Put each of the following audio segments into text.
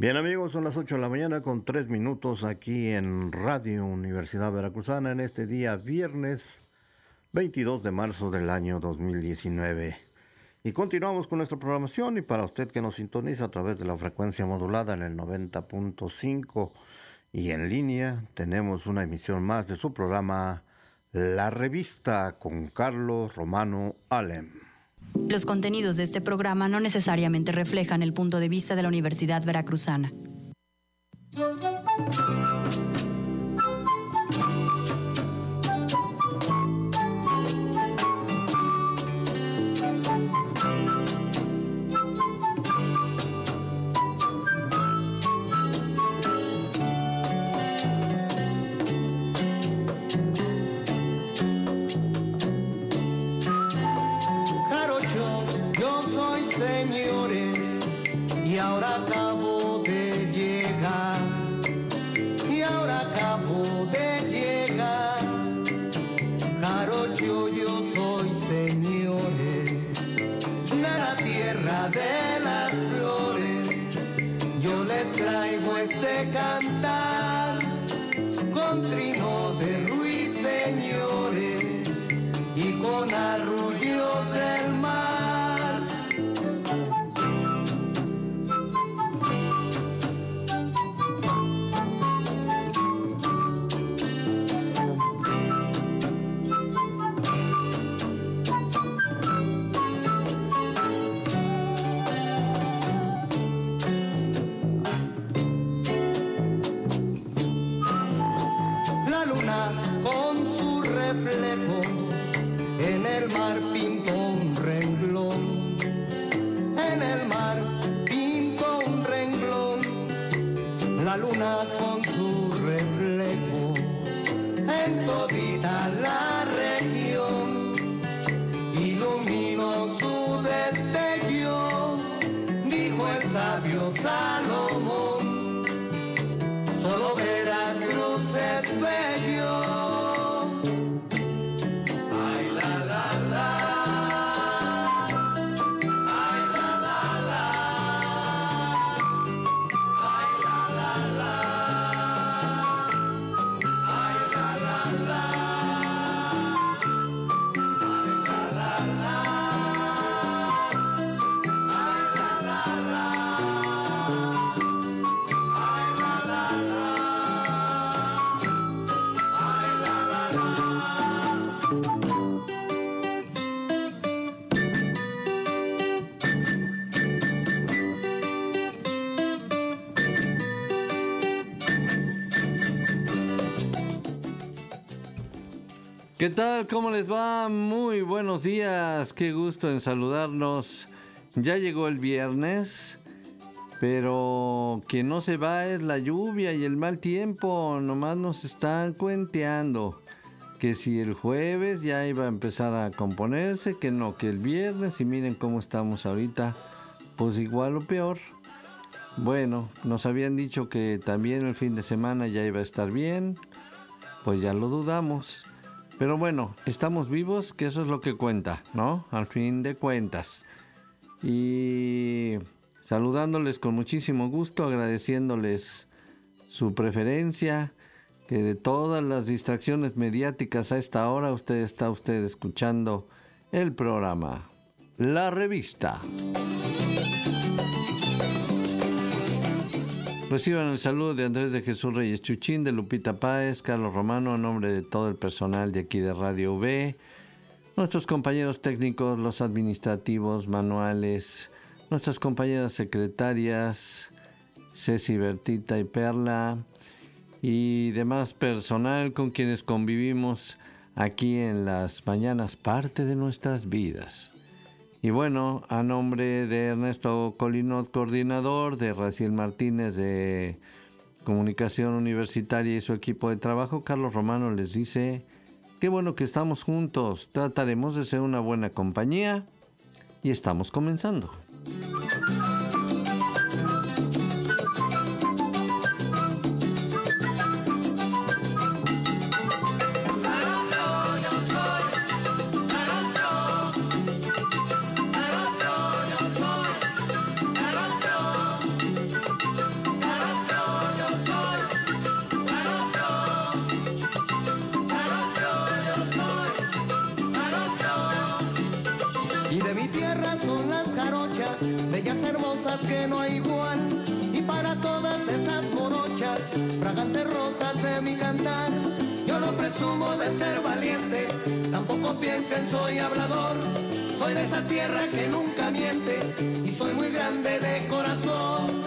Bien amigos, son las 8 de la mañana con 3 minutos aquí en Radio Universidad Veracruzana en este día viernes 22 de marzo del año 2019. Y continuamos con nuestra programación y para usted que nos sintoniza a través de la frecuencia modulada en el 90.5 y en línea, tenemos una emisión más de su programa La Revista con Carlos Romano Alem. Los contenidos de este programa no necesariamente reflejan el punto de vista de la Universidad Veracruzana. Y ahora acabo de llegar, Jarocho, yo soy, señores, de la tierra de las flores. Yo les traigo este cantar con trino de ruiseñores y con arrullos del mar. En el mar pintó un renglón, en el mar pintó un renglón, la luna con su reflejo en todita la región, iluminó su destello, dijo el sabio Salomón, solo Veracruz es bello. ¿Qué tal? ¿Cómo les va? Muy buenos días. Qué gusto en saludarnos. Ya llegó el viernes, pero quien no se va es la lluvia y el mal tiempo. Nomás nos están cuenteando que si el jueves ya iba a empezar a componerse, que no, que el viernes, y miren cómo estamos ahorita, pues igual o peor. Bueno, nos habían dicho que también el fin de semana ya iba a estar bien, pues ya lo dudamos. Pero bueno, estamos vivos, que eso es lo que cuenta, ¿no? Al fin de cuentas. Y saludándoles con muchísimo gusto, agradeciéndoles su preferencia, que de todas las distracciones mediáticas a esta hora está usted escuchando el programa La Revista. Reciban el saludo de Andrés de Jesús Reyes Chuchín, de Lupita Páez, Carlos Romano, a nombre de todo el personal de aquí de Radio V, nuestros compañeros técnicos, los administrativos, manuales, nuestras compañeras secretarias, Ceci, Bertita y Perla, y demás personal con quienes convivimos aquí en las mañanas, parte de nuestras vidas. Y bueno, a nombre de Ernesto Colinot, coordinador, de Raciel Martínez, de Comunicación Universitaria y su equipo de trabajo, Carlos Romano les dice, qué bueno que estamos juntos, trataremos de ser una buena compañía y estamos comenzando. que no hay igual. Y para todas esas morochas, fragantes rosas de mi cantar, yo no presumo de ser valiente, tampoco piensen soy hablador. Soy de esa tierra que nunca miente y soy muy grande de corazón.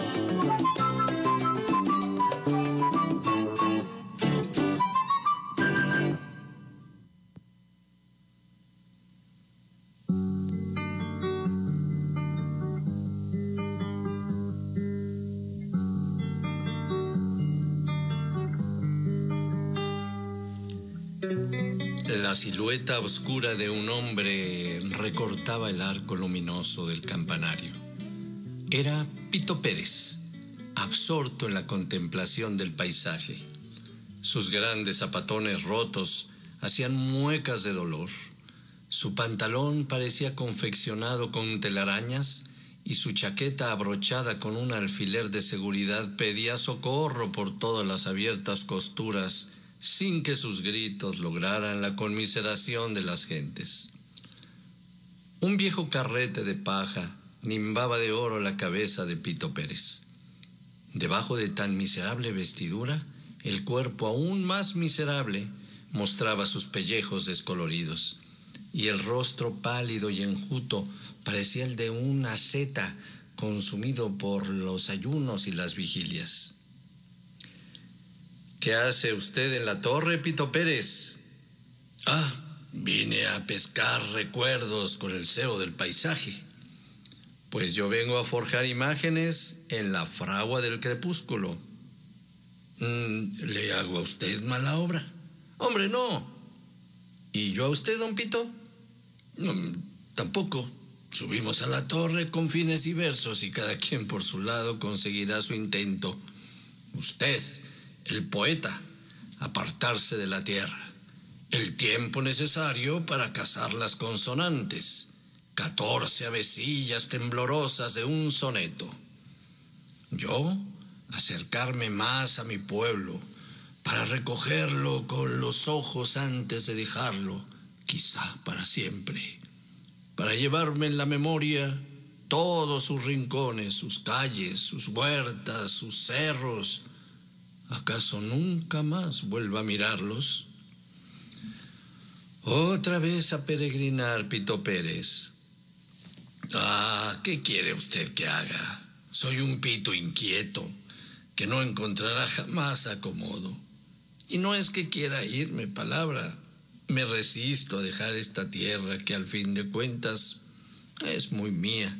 La silueta oscura de un hombre recortaba el arco luminoso del campanario. Era Pito Pérez, absorto en la contemplación del paisaje. Sus grandes zapatones rotos hacían muecas de dolor. Su pantalón parecía confeccionado con telarañas y su chaqueta abrochada con un alfiler de seguridad pedía socorro por todas las abiertas costuras, sin que sus gritos lograran la conmiseración de las gentes. Un viejo carrete de paja nimbaba de oro la cabeza de Pito Pérez. Debajo de tan miserable vestidura, el cuerpo aún más miserable mostraba sus pellejos descoloridos, y el rostro pálido y enjuto parecía el de un asceta consumido por los ayunos y las vigilias. ¿Qué hace usted en la torre, Pito Pérez? Vine a pescar recuerdos con el cebo del paisaje. Pues yo vengo a forjar imágenes en la fragua del crepúsculo. ¿Le hago a usted mala obra? Hombre, no. ¿Y yo a usted, don Pito? No, tampoco. Subimos a la torre con fines diversos y cada quien por su lado conseguirá su intento. Usted, el poeta, apartarse de la tierra. El tiempo necesario para cazar las consonantes. 14 avecillas temblorosas de un soneto. Yo, acercarme más a mi pueblo para recogerlo con los ojos antes de dejarlo, quizá para siempre. Para llevarme en la memoria todos sus rincones, sus calles, sus huertas, sus cerros. ¿Acaso nunca más vuelva a mirarlos? Otra vez a peregrinar, Pito Pérez. ¿Qué quiere usted que haga? Soy un pito inquieto, que no encontrará jamás acomodo. Y no es que quiera irme, palabra. Me resisto a dejar esta tierra que al fin de cuentas es muy mía.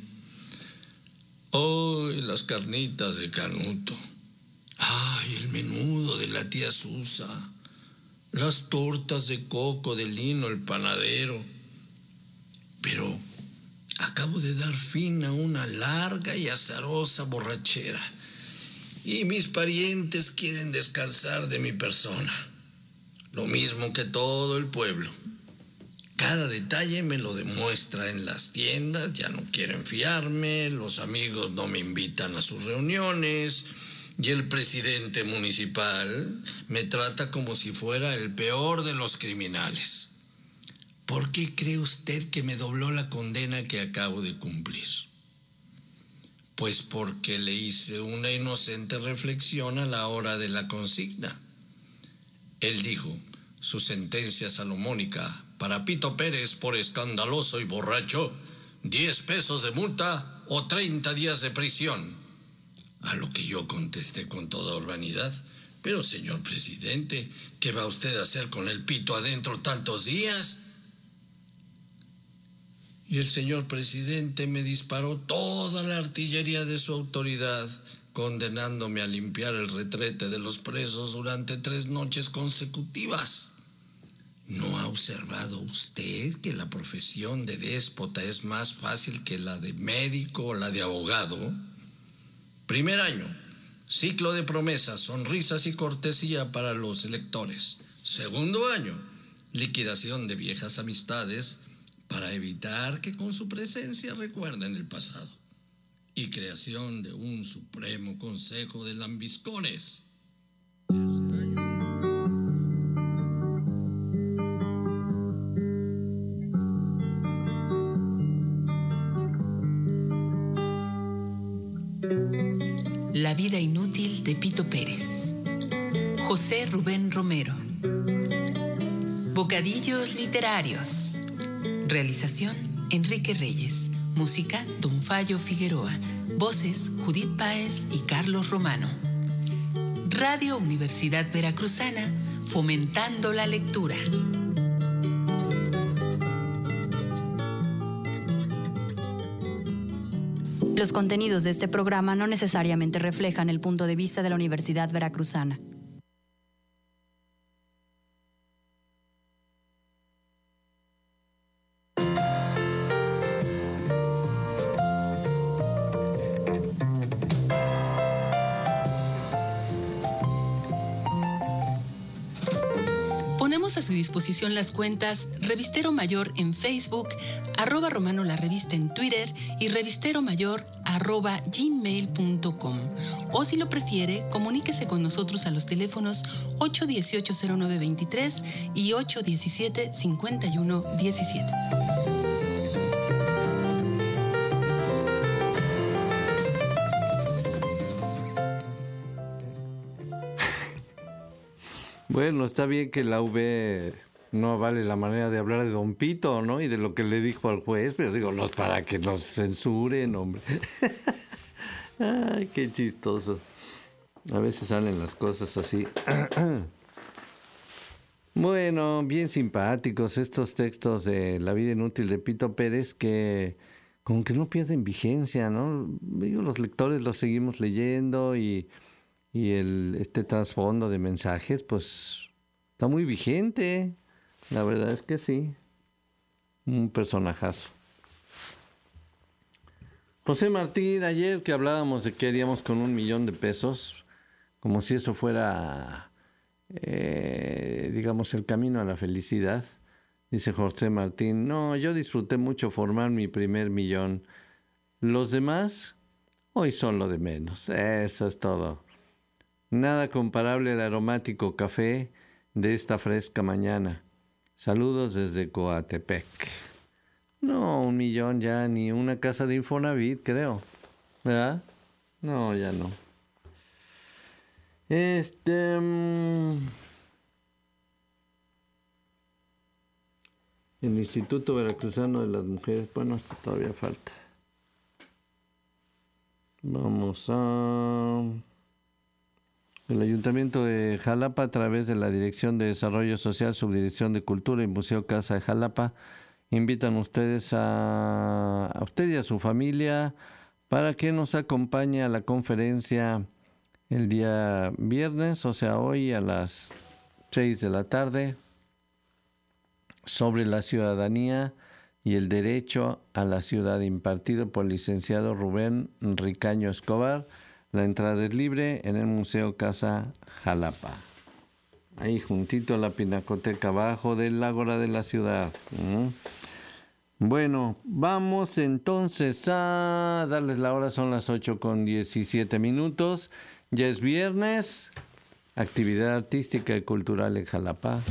Las carnitas de Canuto. El menudo de la tía Susa. Las tortas de coco de Lino el panadero. Pero acabo de dar fin a una larga y azarosa borrachera. Y mis parientes quieren descansar de mi persona. Lo mismo que todo el pueblo. Cada detalle me lo demuestra en las tiendas. Ya no quieren fiarme. Los amigos no me invitan a sus reuniones. Y el presidente municipal me trata como si fuera el peor de los criminales. ¿Por qué cree usted que me dobló la condena que acabo de cumplir? Pues porque le hice una inocente reflexión a la hora de la consigna. Él dijo, su sentencia salomónica para Pito Pérez por escandaloso y borracho, 10 pesos de multa o 30 días de prisión. A lo que yo contesté con toda urbanidad, pero señor presidente, ¿qué va usted a hacer con el pito adentro tantos días? Y el señor presidente me disparó toda la artillería de su autoridad, condenándome a limpiar el retrete de los presos durante 3 noches consecutivas. ¿No ha observado usted que la profesión de déspota es más fácil que la de médico o la de abogado? Primer año, ciclo de promesas, sonrisas y cortesía para los electores. Segundo año, liquidación de viejas amistades para evitar que con su presencia recuerden el pasado. Y creación de un supremo consejo de lambiscones. Tercer año. vida inútil de Pito Pérez. José Rubén Romero. Bocadillos literarios. Realización Enrique Reyes. Música Don Fallo Figueroa. Voces Judith Páez y Carlos Romano. Radio Universidad Veracruzana, fomentando la lectura. Los contenidos de este programa no necesariamente reflejan el punto de vista de la Universidad Veracruzana. Ponemos a su disposición las cuentas Revistero Mayor en Facebook, @Romano la Revista en Twitter y revisteromayor @gmail.com. O si lo prefiere, comuníquese con nosotros a los teléfonos 818-0923 y 817-5117. Bueno, está bien que la UV no vale la manera de hablar de Don Pito, ¿no? Y de lo que le dijo al juez, pero digo, no es para que nos censuren, hombre. Ay, qué chistoso. A veces salen las cosas así. Bueno, bien simpáticos estos textos de La vida inútil de Pito Pérez que como que no pierden vigencia, ¿no? Digo, los lectores los seguimos leyendo y este trasfondo de mensajes, pues, está muy vigente. La verdad es que sí. Un personajazo. José Martín, ayer que hablábamos de qué haríamos con $1,000,000 de pesos, como si eso fuera, digamos, el camino a la felicidad, dice José Martín, no, yo disfruté mucho formar mi primer millón. Los demás, hoy son lo de menos. Eso es todo. Nada comparable al aromático café de esta fresca mañana. Saludos desde Coatepec. No, $1,000,000 ya, ni una casa de Infonavit, creo. ¿Verdad? No, ya no. El Instituto Veracruzano de las Mujeres, bueno, esto todavía falta. Vamos a... El Ayuntamiento de Jalapa, a través de la Dirección de Desarrollo Social, Subdirección de Cultura y Museo Casa de Jalapa, invitan ustedes a usted y a su familia para que nos acompañe a la conferencia el día viernes, o sea, hoy a las 6 de la tarde, sobre la ciudadanía y el derecho a la ciudad, impartido por el licenciado Rubén Ricaño Escobar. La entrada es libre en el Museo Casa Jalapa. Ahí juntito a la Pinacoteca, abajo del Ágora de la ciudad. Bueno, vamos entonces a darles la hora, son las 8:17. Ya es viernes, actividad artística y cultural en Jalapa.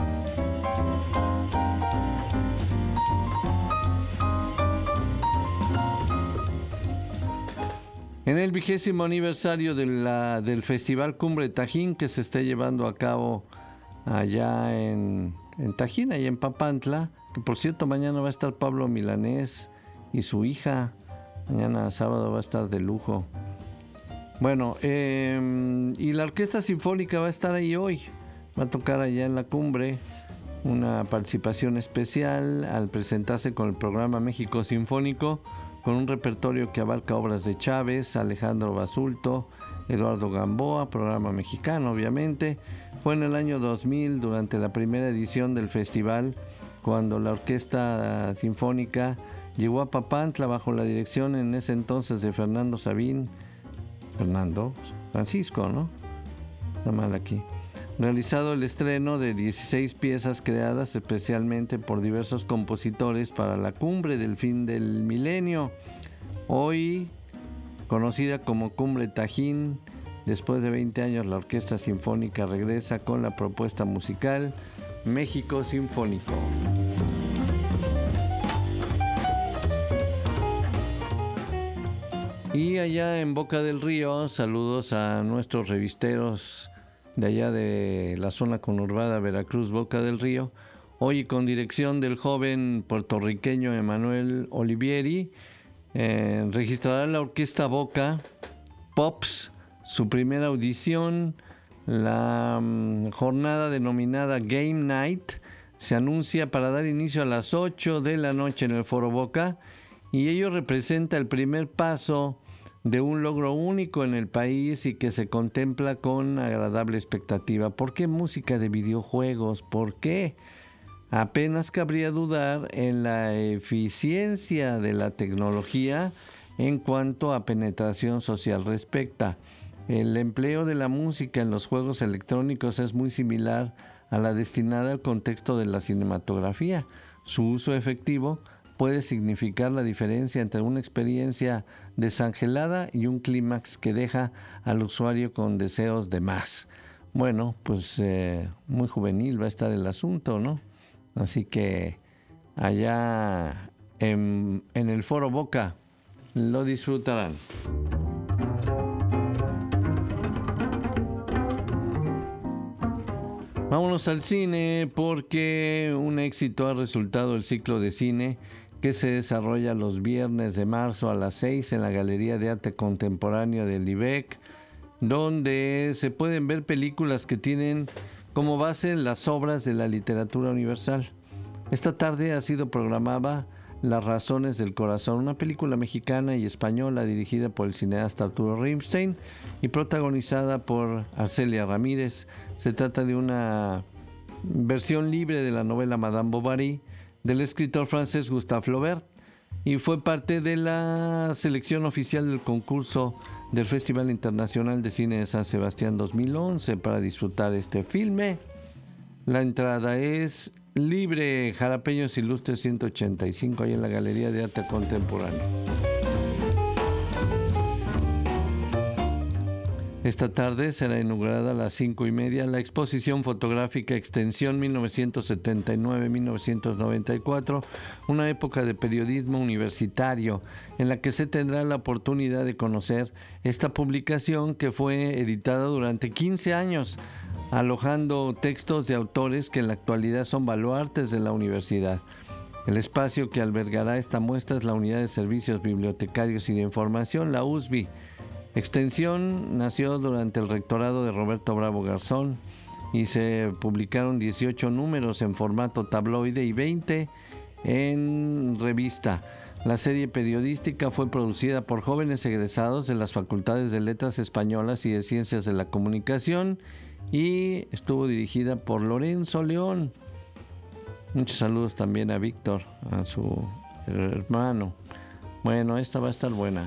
En el 20º aniversario del Festival Cumbre Tajín, que se está llevando a cabo allá en Tajín, allá en Papantla, que por cierto mañana va a estar Pablo Milanés y su hija, mañana sábado va a estar de lujo. Bueno, y la Orquesta Sinfónica va a estar ahí hoy, va a tocar allá en la cumbre, una participación especial al presentarse con el programa México Sinfónico, con un repertorio que abarca obras de Chávez, Alejandro Basulto, Eduardo Gamboa, programa mexicano obviamente. Fue en el año 2000, durante la primera edición del festival, cuando la Orquesta Sinfónica llegó a Papantla bajo la dirección en ese entonces de Francisco, ¿no? Está mal aquí. Realizado el estreno de 16 piezas creadas especialmente por diversos compositores para la cumbre del fin del milenio, hoy conocida como Cumbre Tajín. Después de 20 años, la Orquesta Sinfónica regresa con la propuesta musical México Sinfónico. Y allá en Boca del Río, saludos a nuestros revisteros de allá de la zona conurbada Veracruz, Boca del Río. Hoy con dirección del joven puertorriqueño Emanuel Olivieri, registrará la orquesta Boca Pops su primera audición. La jornada denominada Game Night se anuncia para dar inicio a las 8 de la noche en el Foro Boca, y ello representa el primer paso de un logro único en el país y que se contempla con agradable expectativa. ¿Por qué música de videojuegos? ¿Por qué? Apenas cabría dudar en la eficiencia de la tecnología en cuanto a penetración social respecta. El empleo de la música en los juegos electrónicos es muy similar a la destinada al contexto de la cinematografía. Su uso efectivo puede significar la diferencia entre una experiencia desangelada y un clímax que deja al usuario con deseos de más. Bueno, pues muy juvenil va a estar el asunto, ¿no? Así que allá en el Foro Boca lo disfrutarán. Vámonos al cine, porque un éxito ha resultado el ciclo de cine que se desarrolla los viernes de marzo a las 6 en la Galería de Arte Contemporáneo del IBEC, donde se pueden ver películas que tienen como base las obras de la literatura universal. Esta tarde ha sido programada Las Razones del Corazón, una película mexicana y española dirigida por el cineasta Arturo Ripstein y protagonizada por Arcelia Ramírez. Se trata de una versión libre de la novela Madame Bovary del escritor francés Gustave Flaubert, y fue parte de la selección oficial del concurso del Festival Internacional de Cine de San Sebastián 2011 para disfrutar este filme. La entrada es libre. Jalapeños Ilustres 185, ahí en la Galería de Arte Contemporáneo. Esta tarde será inaugurada a las 5:30 la exposición fotográfica Extensión 1979-1994, una época de periodismo universitario, en la que se tendrá la oportunidad de conocer esta publicación que fue editada durante 15 años, alojando textos de autores que en la actualidad son baluartes de la universidad. El espacio que albergará esta muestra es la Unidad de Servicios Bibliotecarios y de Información, la USB. Extensión nació durante el rectorado de Roberto Bravo Garzón y se publicaron 18 números en formato tabloide y 20 en revista. La serie periodística fue producida por jóvenes egresados de las Facultades de Letras Españolas y de Ciencias de la Comunicación y estuvo dirigida por Lorenzo León. Muchos saludos también a Víctor, a su hermano. Bueno, esta va a estar buena.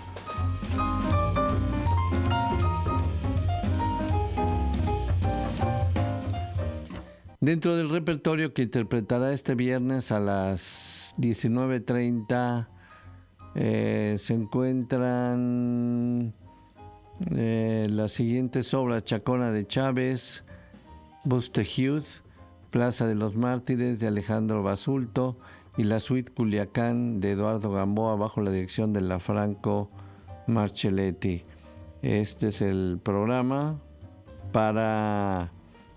Dentro del repertorio que interpretará este viernes a las 19:30 se encuentran las siguientes obras: Chacona de Chávez, Buxtehude, Plaza de los Mártires de Alejandro Basulto y la suite Culiacán de Eduardo Gamboa bajo la dirección de la Franco Marcelletti. Este es el programa para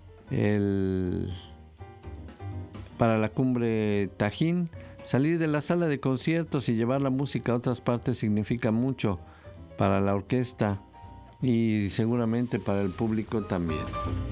la Cumbre Tajín. Salir de la sala de conciertos y llevar la música a otras partes significa mucho para la orquesta y seguramente para el público también.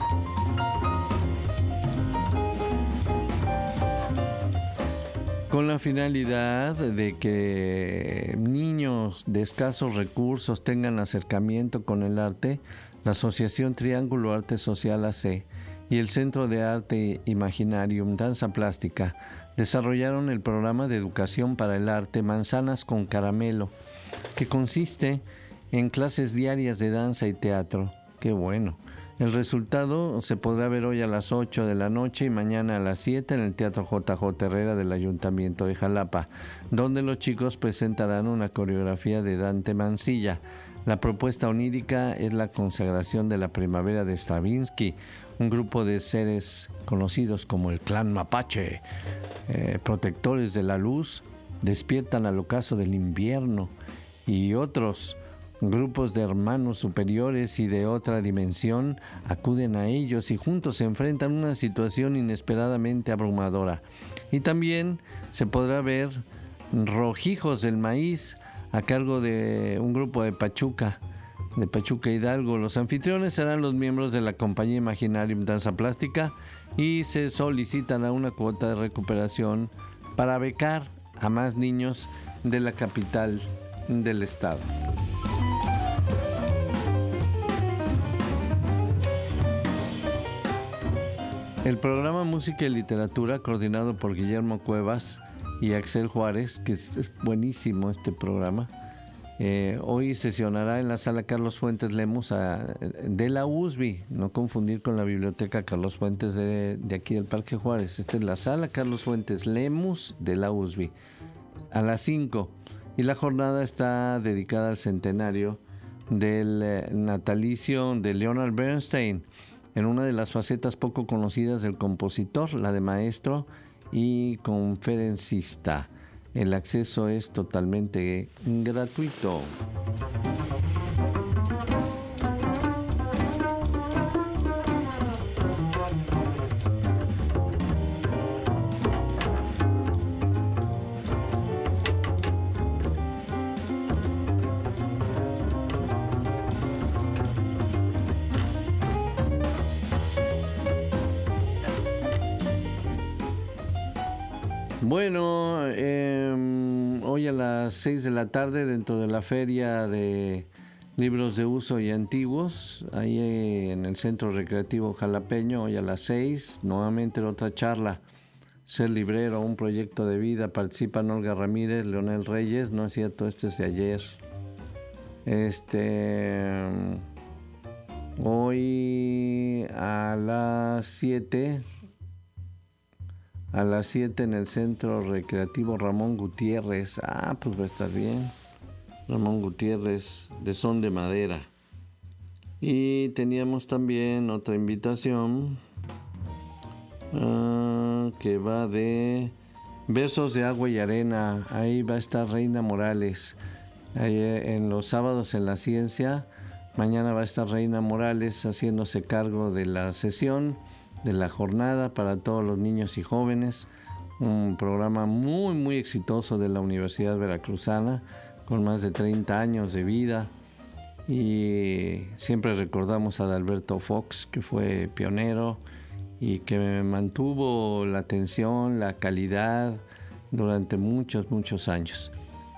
Con la finalidad de que niños de escasos recursos tengan acercamiento con el arte, la Asociación Triángulo Arte Social AC y el Centro de Arte Imaginarium Danza Plástica desarrollaron el programa de educación para el arte Manzanas con Caramelo, que consiste en clases diarias de danza y teatro. ¡Qué bueno! El resultado se podrá ver hoy a las 8 de la noche y mañana a las 7 en el Teatro JJ Herrera del Ayuntamiento de Jalapa, donde los chicos presentarán una coreografía de Dante Mansilla. La propuesta onírica es la consagración de la primavera de Stravinsky, un grupo de seres conocidos como el clan mapache, protectores de la luz, despiertan al ocaso del invierno y otros grupos de hermanos superiores y de otra dimensión acuden a ellos y juntos se enfrentan a una situación inesperadamente abrumadora. Y también se podrá ver Rojijos del Maíz a cargo de un grupo de Pachuca Hidalgo. Los anfitriones serán los miembros de la compañía Imaginarium Danza Plástica y se solicitará una cuota de recuperación para becar a más niños de la capital del estado. El programa Música y Literatura, coordinado por Guillermo Cuevas y Axel Juárez, que es buenísimo este programa, hoy sesionará en la sala Carlos Fuentes Lemus de la USB, no confundir con la biblioteca Carlos Fuentes de aquí del Parque Juárez. Esta es la sala Carlos Fuentes Lemus de la USB, a las 5. Y la jornada está dedicada al centenario del natalicio de Leonard Bernstein, en una de las facetas poco conocidas del compositor, la de maestro y conferencista. El acceso es totalmente gratuito. Bueno, hoy a las 6 de la tarde, dentro de la Feria de Libros de Uso y Antiguos, ahí en el Centro Recreativo Jalapeño, hoy a las 6, nuevamente otra charla. Ser librero, un proyecto de vida. Participan Olga Ramírez, Leonel Reyes, no es cierto, este es de ayer. Hoy a las 7... A las 7 en el Centro Recreativo Ramón Gutiérrez. Pues va a estar bien. Ramón Gutiérrez, de Son de Madera. Y teníamos también otra invitación que va de Versos de Agua y Arena. Ahí va a estar Reina Morales. Ahí en los sábados en la Ciencia. Mañana va a estar Reina Morales haciéndose cargo de la sesión, de la jornada para todos los niños y jóvenes. Un programa muy, muy exitoso de la Universidad Veracruzana, con más de 30 años de vida. Y siempre recordamos a Adalberto Fox, que fue pionero y que mantuvo la atención, la calidad durante muchos, muchos años.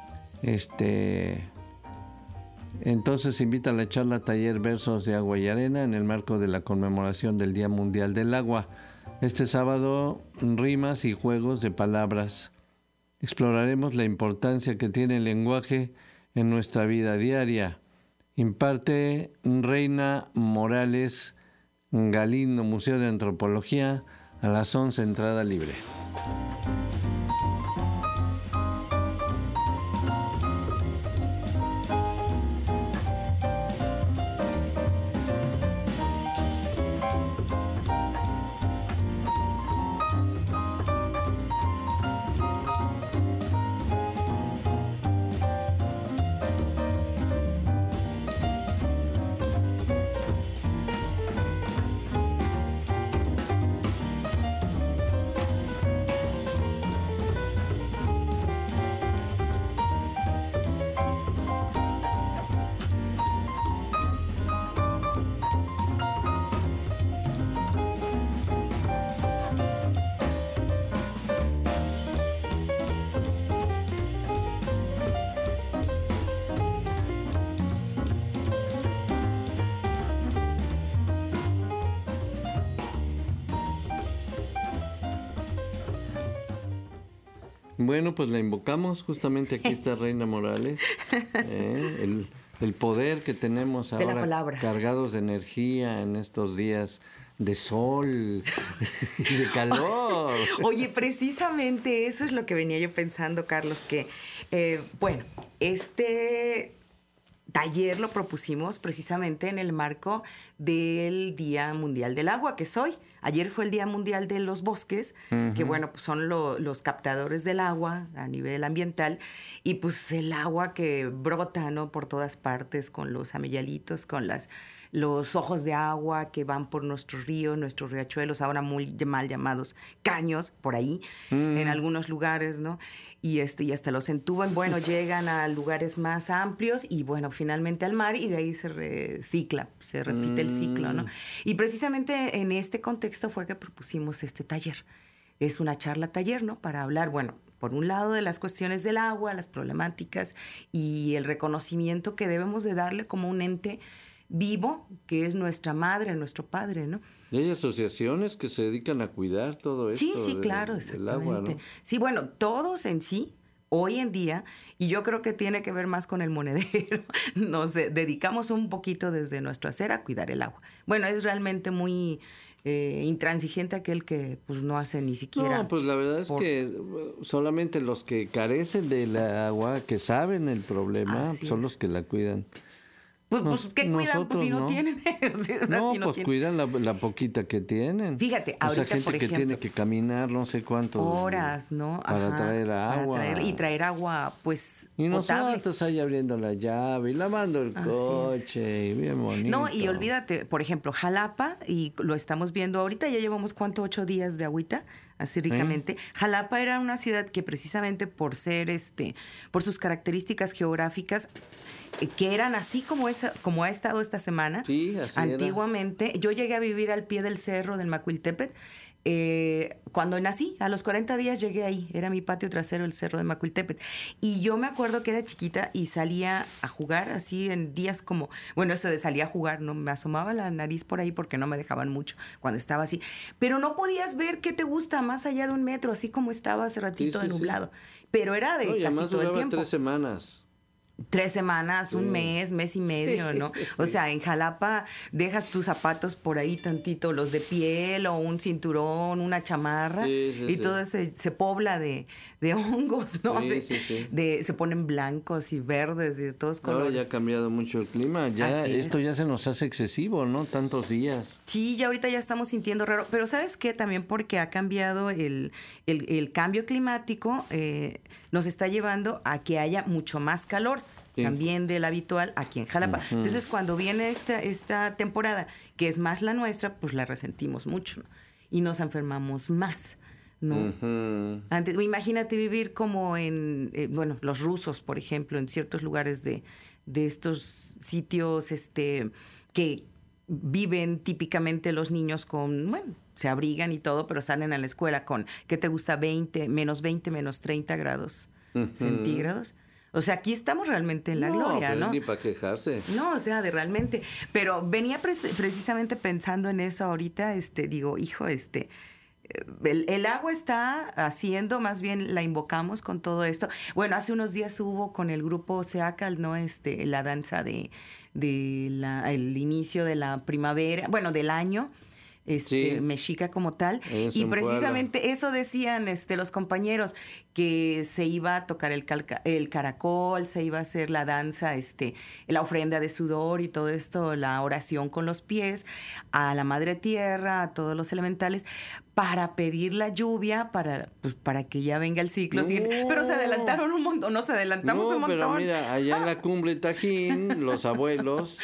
Entonces invita a la charla taller Versos de Agua y Arena en el marco de la conmemoración del Día Mundial del Agua. Este sábado, rimas y juegos de palabras. Exploraremos la importancia que tiene el lenguaje en nuestra vida diaria. Imparte Reina Morales Galindo, Museo de Antropología, a las 11, entrada libre. Bueno, pues la invocamos, justamente aquí está Reina Morales, el poder que tenemos ahora, cargados de energía en estos días de sol y de calor. Oye, precisamente eso es lo que venía yo pensando, Carlos, que, este taller lo propusimos precisamente en el marco del Día Mundial del Agua, que es hoy. Ayer fue el Día Mundial de los Bosques, que bueno, pues son los captadores del agua a nivel ambiental, y pues el agua que brota, ¿no?, por todas partes, con los amellalitos, con los ojos de agua que van por nuestros ríos, nuestros riachuelos, ahora muy mal llamados caños, por ahí, en algunos lugares, ¿no? Y hasta los entuban, bueno, llegan a lugares más amplios y bueno, finalmente al mar, y de ahí se recicla, se repite el ciclo, ¿no? Y precisamente en este contexto fue que propusimos este taller. Es una charla taller, ¿no? Para hablar, bueno, por un lado de las cuestiones del agua, las problemáticas y el reconocimiento que debemos de darle como un ente vivo, que es nuestra madre, nuestro padre, ¿no? Y hay asociaciones que se dedican a cuidar todo esto. Sí, claro, del agua, ¿no? Sí, bueno, todos en sí, hoy en día, y yo creo que tiene que ver más con el monedero, nos dedicamos un poquito desde nuestro hacer a cuidar el agua. Bueno, es realmente muy intransigente aquel que pues no hace ni siquiera... No, pues la verdad es que solamente los que carecen del agua, que saben el problema, son los que la cuidan. Pues ¿qué cuidan? Pues si no tienen. Cuidan la poquita que tienen. Fíjate, ahorita, gente por ejemplo, que tiene que caminar no sé cuántas horas, ¿no? Para traer agua. Traer agua, pues, y potable. nosotros ahí abriendo la llave y lavando el coche, y bien bonito. No, y olvídate, por ejemplo, Jalapa, y lo estamos viendo ahorita, ya llevamos, ¿cuánto? 8 días de agüita, así ricamente. Jalapa era una ciudad que precisamente por ser, por sus características geográficas, que eran así como ha estado esta semana. Sí, así antiguamente, era. Yo llegué a vivir al pie del cerro del Macuiltepetl. Cuando nací, a los 40 días llegué ahí. Era mi patio trasero, el cerro de Macuiltepetl. Y yo me acuerdo que era chiquita y salía a jugar así en días como... Bueno, eso de salir a jugar, ¿no? Me asomaba la nariz por ahí porque no me dejaban mucho cuando estaba así. Pero no podías ver qué te gusta más allá de 1 metro, así como estaba hace ratito de nublado. Pero era de casi todo el tiempo. 3 semanas. 3 semanas, un mes y medio, ¿no? O sea, en Jalapa dejas tus zapatos por ahí tantito, los de piel o un cinturón, una chamarra, y todo se pobla de hongos, ¿no? Se ponen blancos y verdes y de todos colores. Ahora ya ha cambiado mucho el clima, ya ya se nos hace excesivo, ¿no? Tantos días. Sí, ya ahorita ya estamos sintiendo raro, pero ¿sabes qué? También porque ha cambiado el cambio climático, nos está llevando a que haya mucho más calor. También del habitual aquí en Jalapa. Entonces, cuando viene esta temporada, que es más la nuestra, pues la resentimos mucho, ¿no? Y nos enfermamos más, ¿no? Antes, imagínate vivir como en, los rusos, por ejemplo, en ciertos lugares de estos sitios que viven típicamente los niños con, se abrigan y todo, pero salen a la escuela con, ¿qué te gusta? Menos 20, menos 30 grados centígrados. O sea, aquí estamos realmente en la gloria, ¿no? Ni para quejarse. No, o sea, realmente. Pero venía precisamente pensando en eso ahorita, digo, hijo, el agua está haciendo, más bien la invocamos con todo esto. Bueno, hace unos días hubo con el grupo Seacal, ¿no? La danza el inicio de la primavera, del año. Mexica como tal, y precisamente eso decían los compañeros, que se iba a tocar el caracol, se iba a hacer la danza, la ofrenda de sudor y todo esto, la oración con los pies a la madre tierra, a todos los elementales, para pedir la lluvia, para que ya venga el ciclo siguiente. Pero se adelantaron un montón, nos adelantamos un montón. Pero mira, allá en la cumbre Tajín, los abuelos,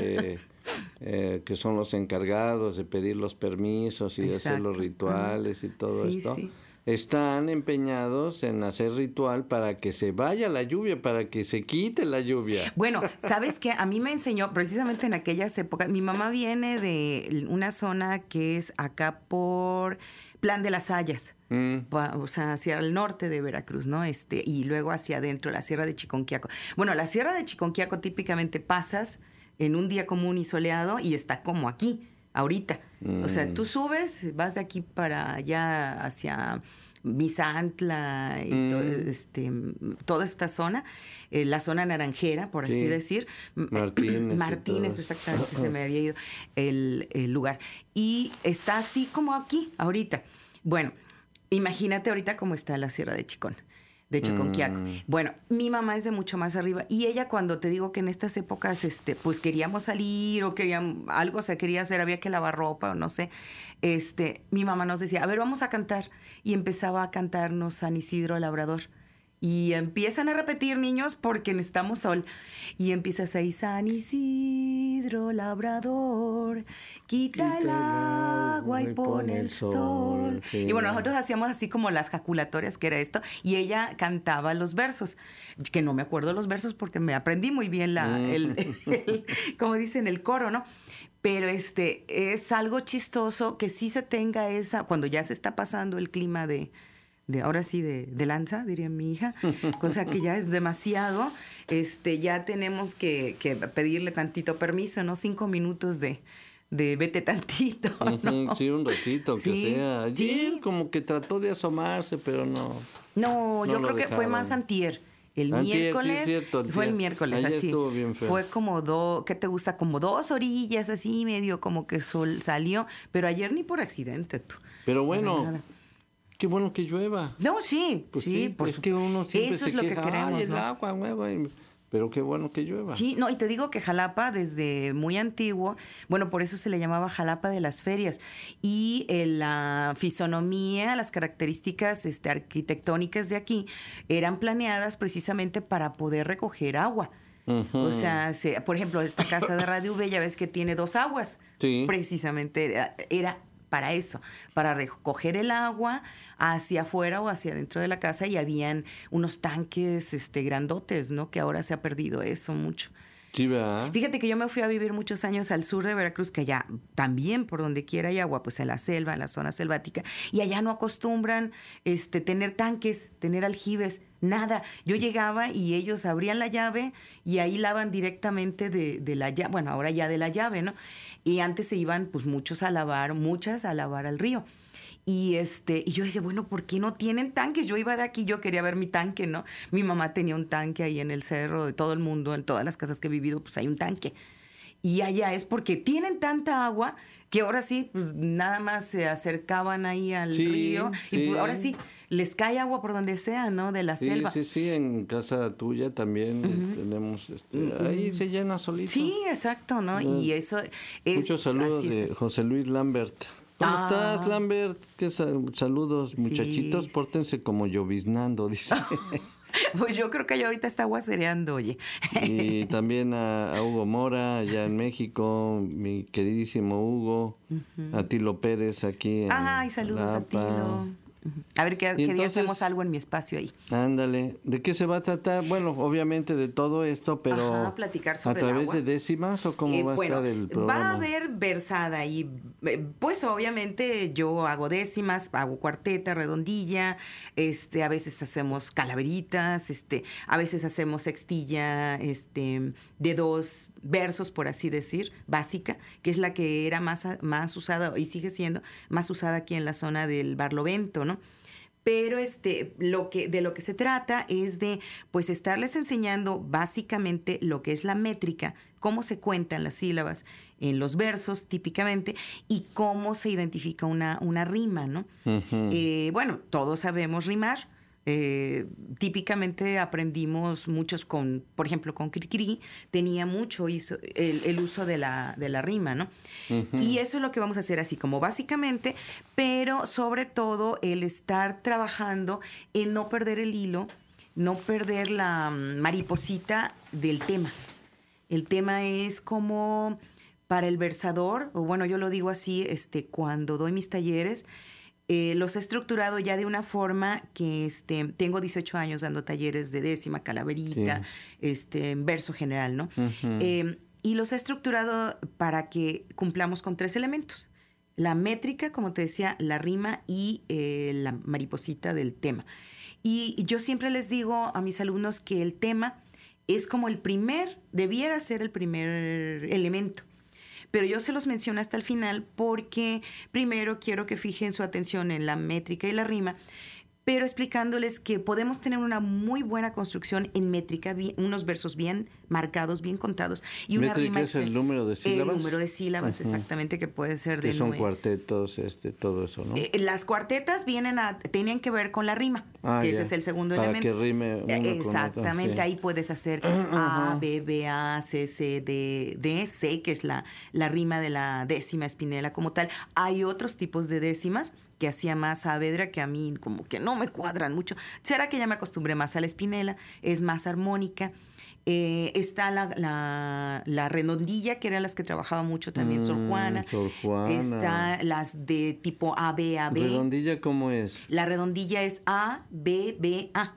que son los encargados de pedir los permisos y de hacer los rituales y todo esto, están empeñados en hacer ritual para que se vaya la lluvia, para que se quite la lluvia. Bueno, ¿sabes qué? A mí me enseñó, precisamente en aquellas épocas, mi mamá viene de una zona que es acá por Plan de las Hayas, o sea, hacia el norte de Veracruz, ¿no? Y luego hacia adentro, la Sierra de Chiconquiaco. Bueno, la Sierra de Chiconquiaco típicamente pasas en un día común y soleado y está como aquí, ahorita. O sea, tú subes, vas de aquí para allá hacia Misantla y toda esta zona, la zona naranjera, por así decir. Martínez, exactamente, se me había ido el lugar. Y está así como aquí, ahorita. Bueno, imagínate ahorita cómo está la Sierra de Chicón. de hecho con Quiaco. Bueno, mi mamá es de mucho más arriba y ella cuando te digo que en estas épocas pues queríamos salir o queríamos algo, o sea, quería hacer, había que lavar ropa o no sé, mi mamá nos decía, a ver, vamos a cantar, y empezaba a cantarnos San Isidro Labrador. Y empiezan a repetir, niños, porque necesitamos sol. Y empiezas ahí, San Isidro Labrador, quita el agua y pone el sol. Sí. Y bueno, nosotros hacíamos así como las jaculatorias, que era esto, y ella cantaba los versos, que no me acuerdo los versos porque me aprendí muy bien como dicen, el coro, ¿no? Pero es algo chistoso que sí se tenga cuando ya se está pasando el clima de ahora sí, de lanza, diría mi hija, cosa que ya es demasiado, ya tenemos que pedirle tantito permiso, ¿no? 5 minutos de vete tantito, ¿no? Sí, un ratito, aunque sea. Ayer como que trató de asomarse, pero no. No, yo creo que fue dejaron. más antier. El Antier, miércoles, sí, cierto, fue el antier. miércoles, Ayer así. estuvo bien feo. Fue como ¿qué te gusta? Como 2 orillas, así, medio como que sol salió, pero ayer ni por accidente, tú. Pero bueno, Nada. qué bueno que llueva. No, sí, Pues sí, sí, es que uno siempre eso se es lo queja, que queremos, "Ay, el ¿no? agua, pero qué bueno que llueva. Sí, no, y te digo que Jalapa desde muy antiguo, bueno, por eso se le llamaba Jalapa de las ferias, y la fisonomía, las características arquitectónicas de aquí eran planeadas precisamente para poder recoger agua. O sea, por ejemplo, esta casa de Radio V, ya ves que tiene 2 aguas. Sí. Precisamente era para eso, para recoger el agua hacia afuera o hacia adentro de la casa, y habían unos tanques grandotes, ¿no? Que ahora se ha perdido eso mucho. Sí, ¿verdad? Fíjate que yo me fui a vivir muchos años al sur de Veracruz, que allá también por donde quiera hay agua, pues en la selva, en la zona selvática, y allá no acostumbran tener tanques, tener aljibes, nada. Yo llegaba y ellos abrían la llave y ahí lavan directamente de la llave, bueno, ahora ya de la llave, ¿no? Y antes se iban pues muchas a lavar al río. Y yo decía, bueno, ¿por qué no tienen tanques? Yo iba de aquí, yo quería ver mi tanque, ¿no? Mi mamá tenía un tanque ahí en el cerro, de todo el mundo, en todas las casas que he vivido, pues hay un tanque. Y allá es porque tienen tanta agua que ahora sí, pues, nada más se acercaban ahí al río. Y pues, ahora sí, les cae agua por donde sea, ¿no? De la selva. Sí, en casa tuya también tenemos, ahí se llena solito. Sí, exacto, ¿no? Y eso es... Muchos saludos de José Luis Lambert. ¿Cómo estás, Lambert? ¿Qué saludos, muchachitos? Sí. Pórtense como lloviznando, dice. Pues yo creo que ya ahorita está aguacereando, oye. Y también a Hugo Mora, allá en México, mi queridísimo Hugo, a Tilo Pérez aquí en Ay, saludos a Tilo. A ver qué día hacemos algo en mi espacio ahí. Ándale. ¿De qué se va a tratar? Bueno, obviamente de todo esto, pero platicar sobre ¿a través el agua de décimas o cómo va a estar el programa? Va a haber versada y pues obviamente yo hago décimas, hago cuarteta, redondilla, a veces hacemos calaveritas, a veces hacemos sextilla, de 2 versos, por así decir, básica, que es la que era más usada y sigue siendo más usada aquí en la zona del Barlovento, ¿no? Pero de lo que se trata es de pues estarles enseñando básicamente lo que es la métrica, cómo se cuentan las sílabas en los versos típicamente y cómo se identifica una rima, ¿no? Bueno, todos sabemos rimar. Típicamente aprendimos muchos por ejemplo, con Cricri, tenía mucho el uso de la rima, ¿no? Y eso es lo que vamos a hacer así como básicamente, pero sobre todo el estar trabajando en no perder el hilo, no perder la mariposita del tema. El tema es como para el versador, o bueno, yo lo digo así, cuando doy mis talleres, los he estructurado ya de una forma que tengo 18 años dando talleres de décima, calaverita, en verso general, ¿no? Y los he estructurado para que cumplamos con 3 elementos. La métrica, como te decía, la rima y la mariposita del tema. Y yo siempre les digo a mis alumnos que el tema es como debiera ser el primer elemento. Pero yo se los menciono hasta el final porque primero quiero que fijen su atención en la métrica y la rima, pero explicándoles que podemos tener una muy buena construcción en métrica, unos versos bien marcados, bien contados. Y una métrica rima es el número de sílabas. El número de sílabas, exactamente, que puede ser de que son 9. cuartetos, todo eso, ¿no? Las cuartetas tenían que ver con la rima, que ese es el segundo elemento. Para que rime uno exactamente, con otro. ahí puedes hacer A, B, B, A, C, C, D, D, C, que es la rima de la décima espinela como tal. Hay otros tipos de décimas que hacía más Saavedra, que a mí como que no me cuadran mucho. ¿Será que ya me acostumbré más a la espinela? Es más armónica. Está la redondilla, que eran las que trabajaba mucho también Sor Juana. Sor Juana. Está las de tipo A, B, A, B. ¿Redondilla cómo es? La redondilla es A, B, B, A.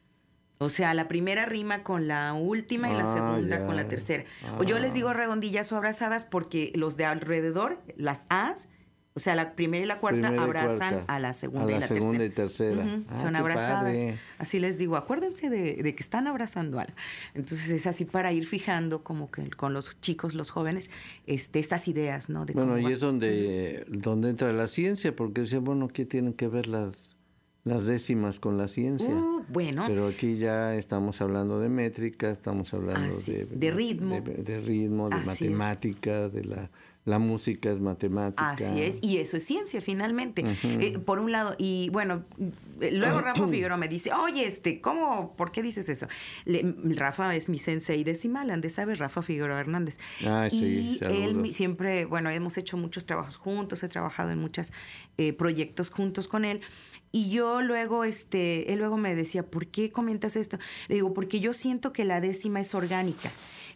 O sea, la primera rima con la última y la segunda con la tercera. O yo les digo redondillas o abrazadas porque los de alrededor, las A's, o sea, la primera y la cuarta abrazan a la segunda y la tercera. A la segunda y tercera. Son abrazadas. Padre. Así les digo, acuérdense de que están abrazando a la. Entonces es así para ir fijando como que con los chicos, los jóvenes, estas ideas, ¿no? De bueno, y es donde entra la ciencia, porque dice, bueno, ¿qué tienen que ver las décimas con la ciencia? Bueno. Pero aquí ya estamos hablando de métrica, estamos hablando de ritmo. De ritmo, de matemática, de la música es matemática. Así es, y eso es ciencia finalmente. Por un lado, y bueno, luego Rafa Figueroa me dice, oye, ¿por qué dices eso? Rafa es mi sensei decimal, han de saber, Rafa Figueroa Hernández. Sí, y él siempre, bueno, hemos hecho muchos trabajos juntos, he trabajado en muchos proyectos juntos con él. Y yo luego, él luego me decía, ¿por qué comentas esto? Le digo, porque yo siento que la décima es orgánica.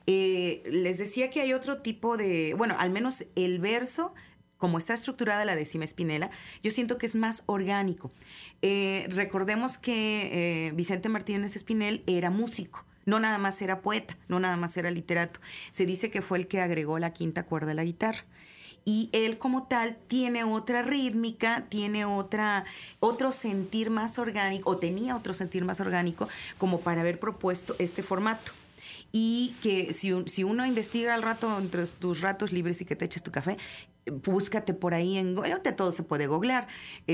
Les decía que hay otro tipo de, bueno, al menos el verso, como está estructurada la décima espinela, yo siento que es más orgánico. Recordemos que Vicente Martínez Espinel era músico. No nada más era poeta, no nada más era literato. Se dice que fue el que agregó la quinta cuerda a la guitarra. Y él como tal tiene otra rítmica, tiene otro sentir más orgánico, o tenía otro sentir más orgánico como para haber propuesto este formato. Y que si uno investiga al rato, entre tus ratos libres y que te eches tu café, búscate por ahí, todo se puede googlear,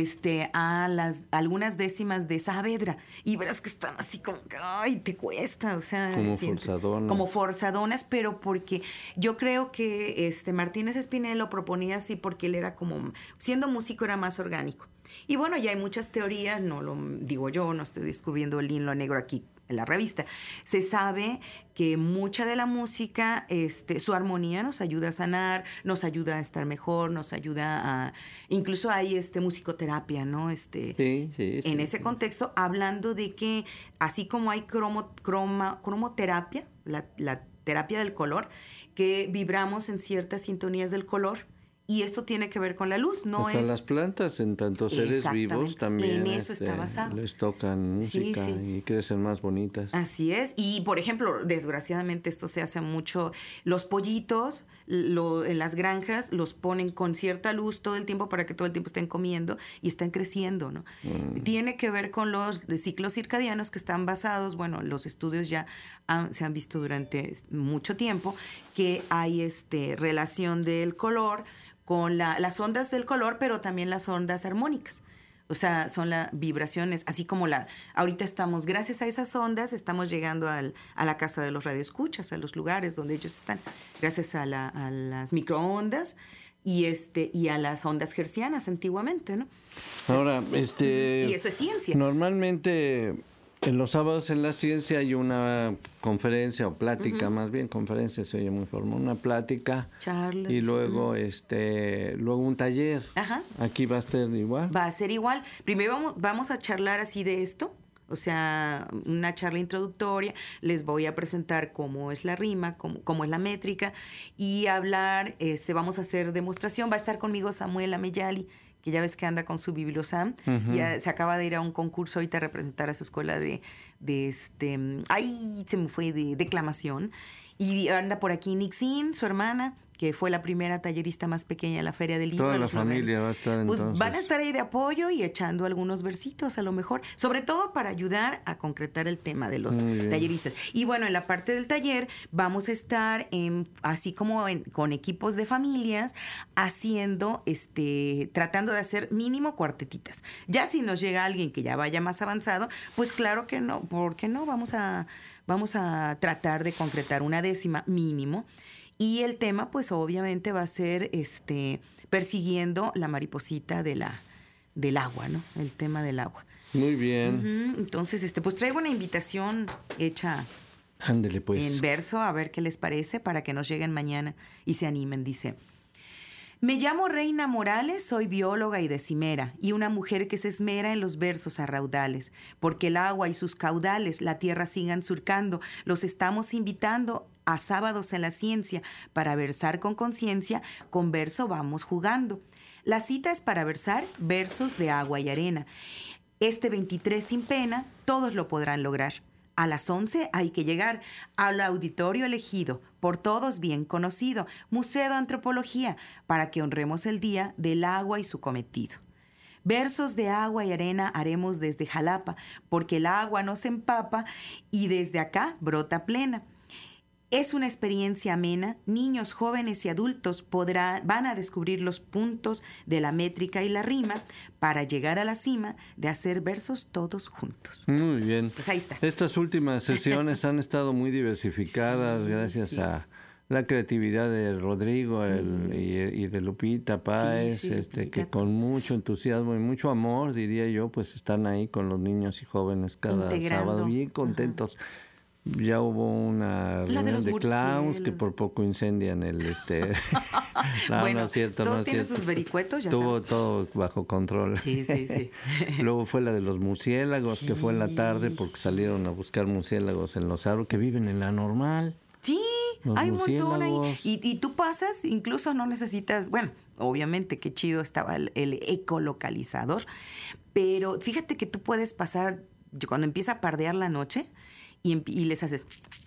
algunas décimas de Saavedra, y verás que están así como que, ay, te cuesta, o sea. Como forzadonas, pero porque yo creo que Martínez Espinel lo proponía así porque él era como, siendo músico era más orgánico. Y bueno, ya hay muchas teorías, no lo digo yo, no estoy descubriendo el hilo negro aquí en la revista. Se sabe que mucha de la música, su armonía nos ayuda a sanar, nos ayuda a estar mejor, nos ayuda a... Incluso hay musicoterapia, ¿no? Sí, en ese contexto, hablando de que así como hay cromoterapia, la terapia del color, que vibramos en ciertas sintonías del color. Y esto tiene que ver con la luz, no hasta las plantas, en tanto seres vivos también en eso está basado. Les tocan música y crecen más bonitas. Así es, y por ejemplo, desgraciadamente esto se hace mucho, los pollitos en las granjas los ponen con cierta luz todo el tiempo para que todo el tiempo estén comiendo y estén creciendo, ¿no? Tiene que ver con los ciclos circadianos que están basados, bueno, los estudios ya se han visto durante mucho tiempo que hay relación del color con las ondas del color, pero también las ondas armónicas. O sea, son las vibraciones, así como ahorita estamos, gracias a esas ondas, estamos llegando a la casa de los radioescuchas, a los lugares donde ellos están, gracias a las microondas y a las ondas hertzianas antiguamente, ¿no? Ahora, y eso es ciencia. Normalmente en los sábados en la ciencia hay una conferencia o plática, más bien conferencia se oye muy formal, una plática. Charlas. Y luego luego un taller. Ajá. Aquí va a ser igual. Va a ser igual. Primero vamos a charlar así de esto, o sea, una charla introductoria, les voy a presentar cómo es la rima, cómo es la métrica y hablar, vamos a hacer demostración, va a estar conmigo Samuel Ameyali, que ya ves que anda con su Bibliosam, ya se acaba de ir a un concurso ahorita a representar a su escuela de declamación, y anda por aquí Nixin, su hermana, que fue la primera tallerista más pequeña en la Feria del Libro. Toda la familia va a estar pues entonces. van a estar ahí de apoyo y echando algunos versitos a lo mejor, sobre todo para ayudar a concretar el tema de los talleristas. Y bueno, en la parte del taller vamos a estar así como con equipos de familias haciendo, tratando de hacer mínimo cuartetitas. Ya si nos llega alguien que ya vaya más avanzado, pues claro que no, ¿por qué no? Vamos a tratar de concretar una décima mínimo. Y el tema, pues obviamente va a ser persiguiendo la mariposita del agua, ¿no? El tema del agua. Muy bien. Entonces, pues traigo una invitación hecha Ándele, pues. en verso, a ver qué les parece, para que nos lleguen mañana y se animen. Dice: me llamo Reina Morales, soy bióloga y decimera, y una mujer que se esmera en los versos a raudales, porque el agua y sus caudales la tierra sigan surcando. Los estamos invitando a sábados en la ciencia, para versar con conciencia, con verso vamos jugando. La cita es para versar versos de agua y arena. 23 sin pena, todos lo podrán lograr. A las 11 hay que llegar al auditorio elegido, por todos bien conocido, Museo de Antropología, para que honremos el día del agua y su cometido. Versos de agua y arena haremos desde Jalapa, porque el agua nos empapa y desde acá brota plena. Es una experiencia amena, niños, jóvenes y adultos van a descubrir los puntos de la métrica y la rima para llegar a la cima de hacer versos todos juntos. Muy bien. Pues ahí está. Estas últimas sesiones han estado muy diversificadas gracias a la creatividad de Rodrigo y de Lupita Páez, Lupita. que con mucho entusiasmo y mucho amor, diría yo, pues están ahí con los niños y jóvenes cada sábado, bien contentos. Ya hubo una reunión de clowns que por poco incendian el no, bueno, no es cierto, todo no es tiene cierto. sus vericuetos, ya Tuvo sabes. todo bajo control. Sí. Luego fue la de los murciélagos, que fue en la tarde porque salieron a buscar murciélagos en los árboles que viven en la normal. Sí, Los hay un montón ahí. murciélagos. Y tú pasas, incluso no necesitas, bueno, obviamente qué chido estaba el ecolocalizador, pero fíjate que tú puedes pasar, cuando empieza a pardear la noche y les haces...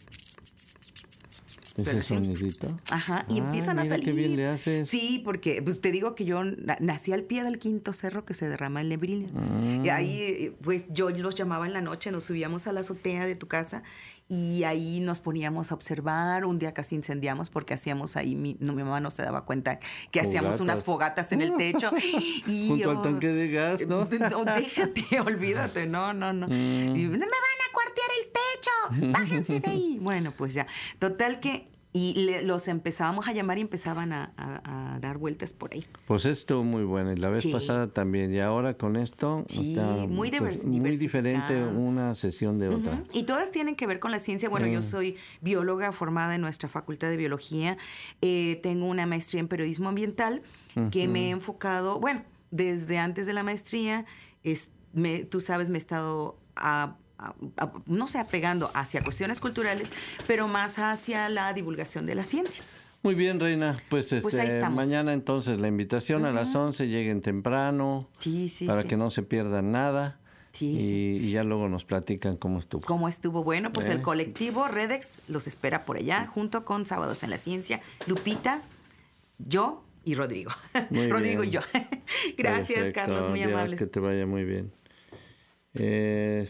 ¿Ese sonidito? Ajá, y empiezan a mira salir. Qué bien le haces. Sí, porque pues te digo que yo nací al pie del quinto cerro que se derrama en Lebrina. Y ahí, pues yo los llamaba en la noche, nos subíamos a la azotea de tu casa y ahí nos poníamos a observar. Un día casi incendiamos porque hacíamos ahí, mi mamá no se daba cuenta que hacíamos unas fogatas en el techo. Y junto al tanque de gas, ¿no? No, déjate, olvídate, no. Y, me van a cuartear el techo, bájense de ahí. Bueno, pues ya, total que los empezábamos a llamar y empezaban a dar vueltas por ahí. Pues esto muy bueno, y la vez pasada también, y ahora con esto está, muy muy diferente una sesión de otra. Y todas tienen que ver con la ciencia. Bueno, yo soy bióloga formada en nuestra Facultad de Biología, tengo una maestría en periodismo ambiental que me he enfocado, bueno, desde antes de la maestría, tú sabes, me he estado no sé, apegando hacia cuestiones culturales, pero más hacia la divulgación de la ciencia. Muy bien, Reina. Pues, ahí estamos. Mañana entonces la invitación a las 11, lleguen temprano, para que no se pierdan nada. Y ya luego nos platican cómo estuvo. ¿Cómo estuvo? Bueno, pues el colectivo Redex los espera por allá, junto con Sábados en la Ciencia, Lupita, yo y Rodrigo. Rodrigo y yo. Gracias, perfecto. Carlos, muy amables. Que te vaya muy bien. Ya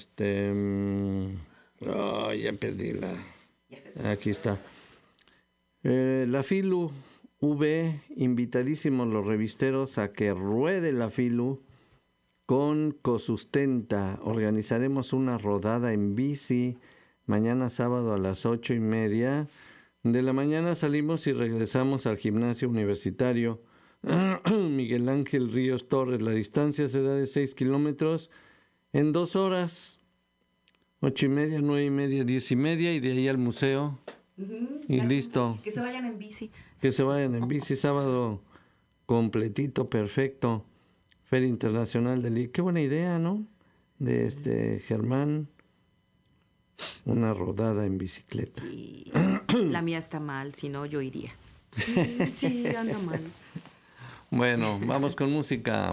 perdí aquí está. La Filu V, invitadísimos los revisteros a que ruede la Filu con Cosustenta. Organizaremos una rodada en bici mañana sábado a las 8:30 de la mañana. Salimos y regresamos al gimnasio universitario Miguel Ángel Ríos Torres. La distancia será de 6 kilómetros en 2 horas, 8:30, 9:30, 10:30, y de ahí al museo. Y listo. Que se vayan en bici. Que se vayan en bici, sábado completito, perfecto. Feria Internacional del Libro. Qué buena idea, ¿no? De Germán. Una rodada en bicicleta. Sí. La mía está mal, si no yo iría. Sí, anda mal. Bueno, vamos con música.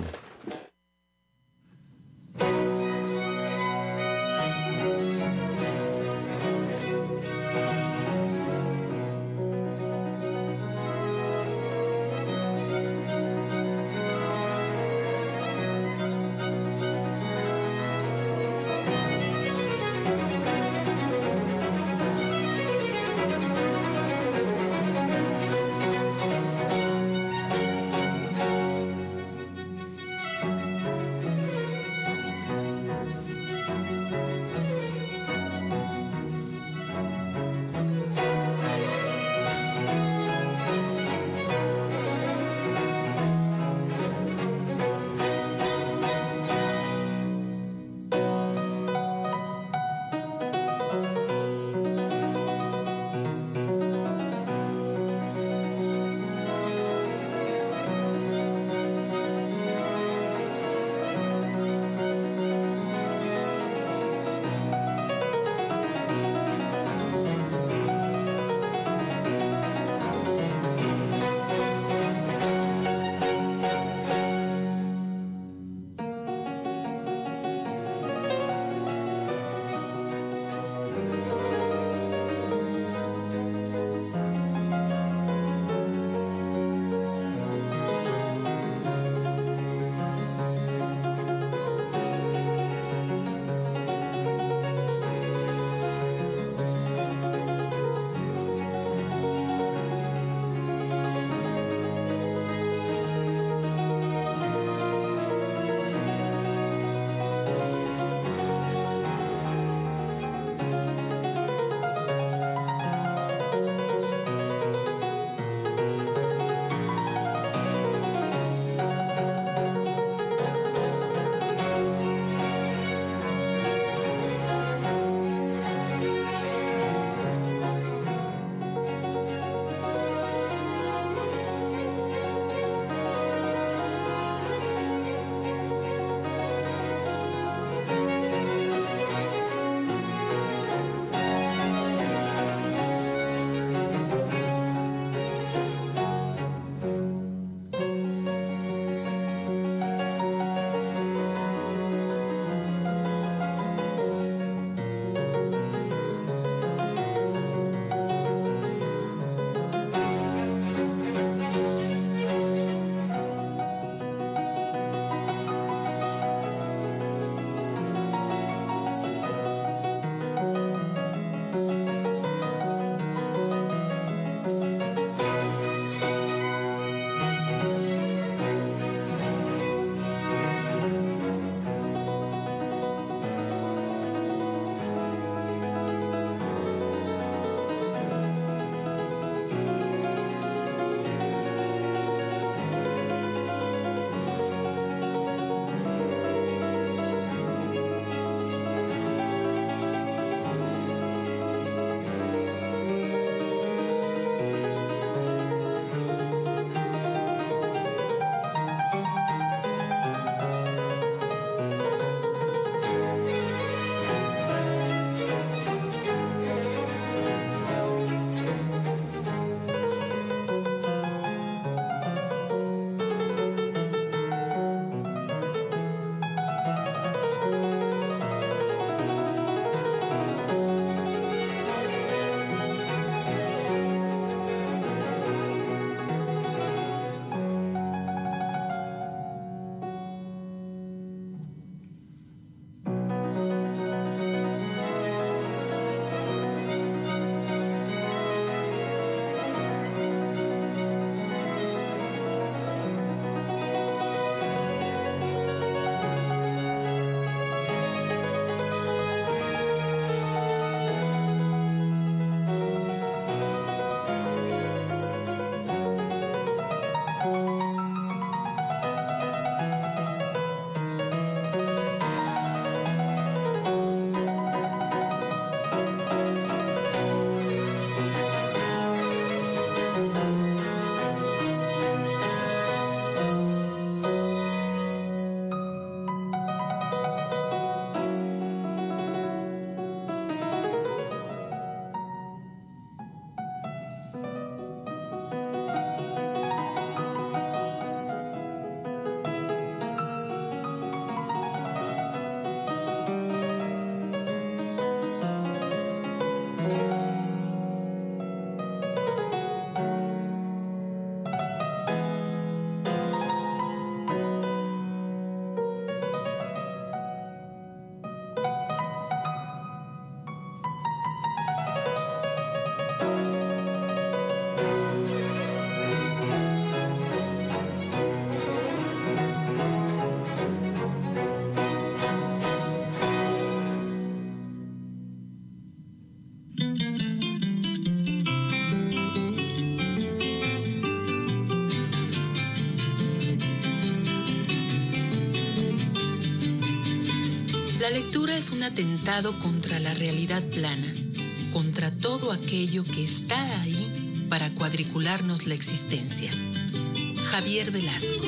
La lectura es un atentado contra la realidad plana, contra todo aquello que está ahí para cuadricularnos la existencia. Javier Velasco.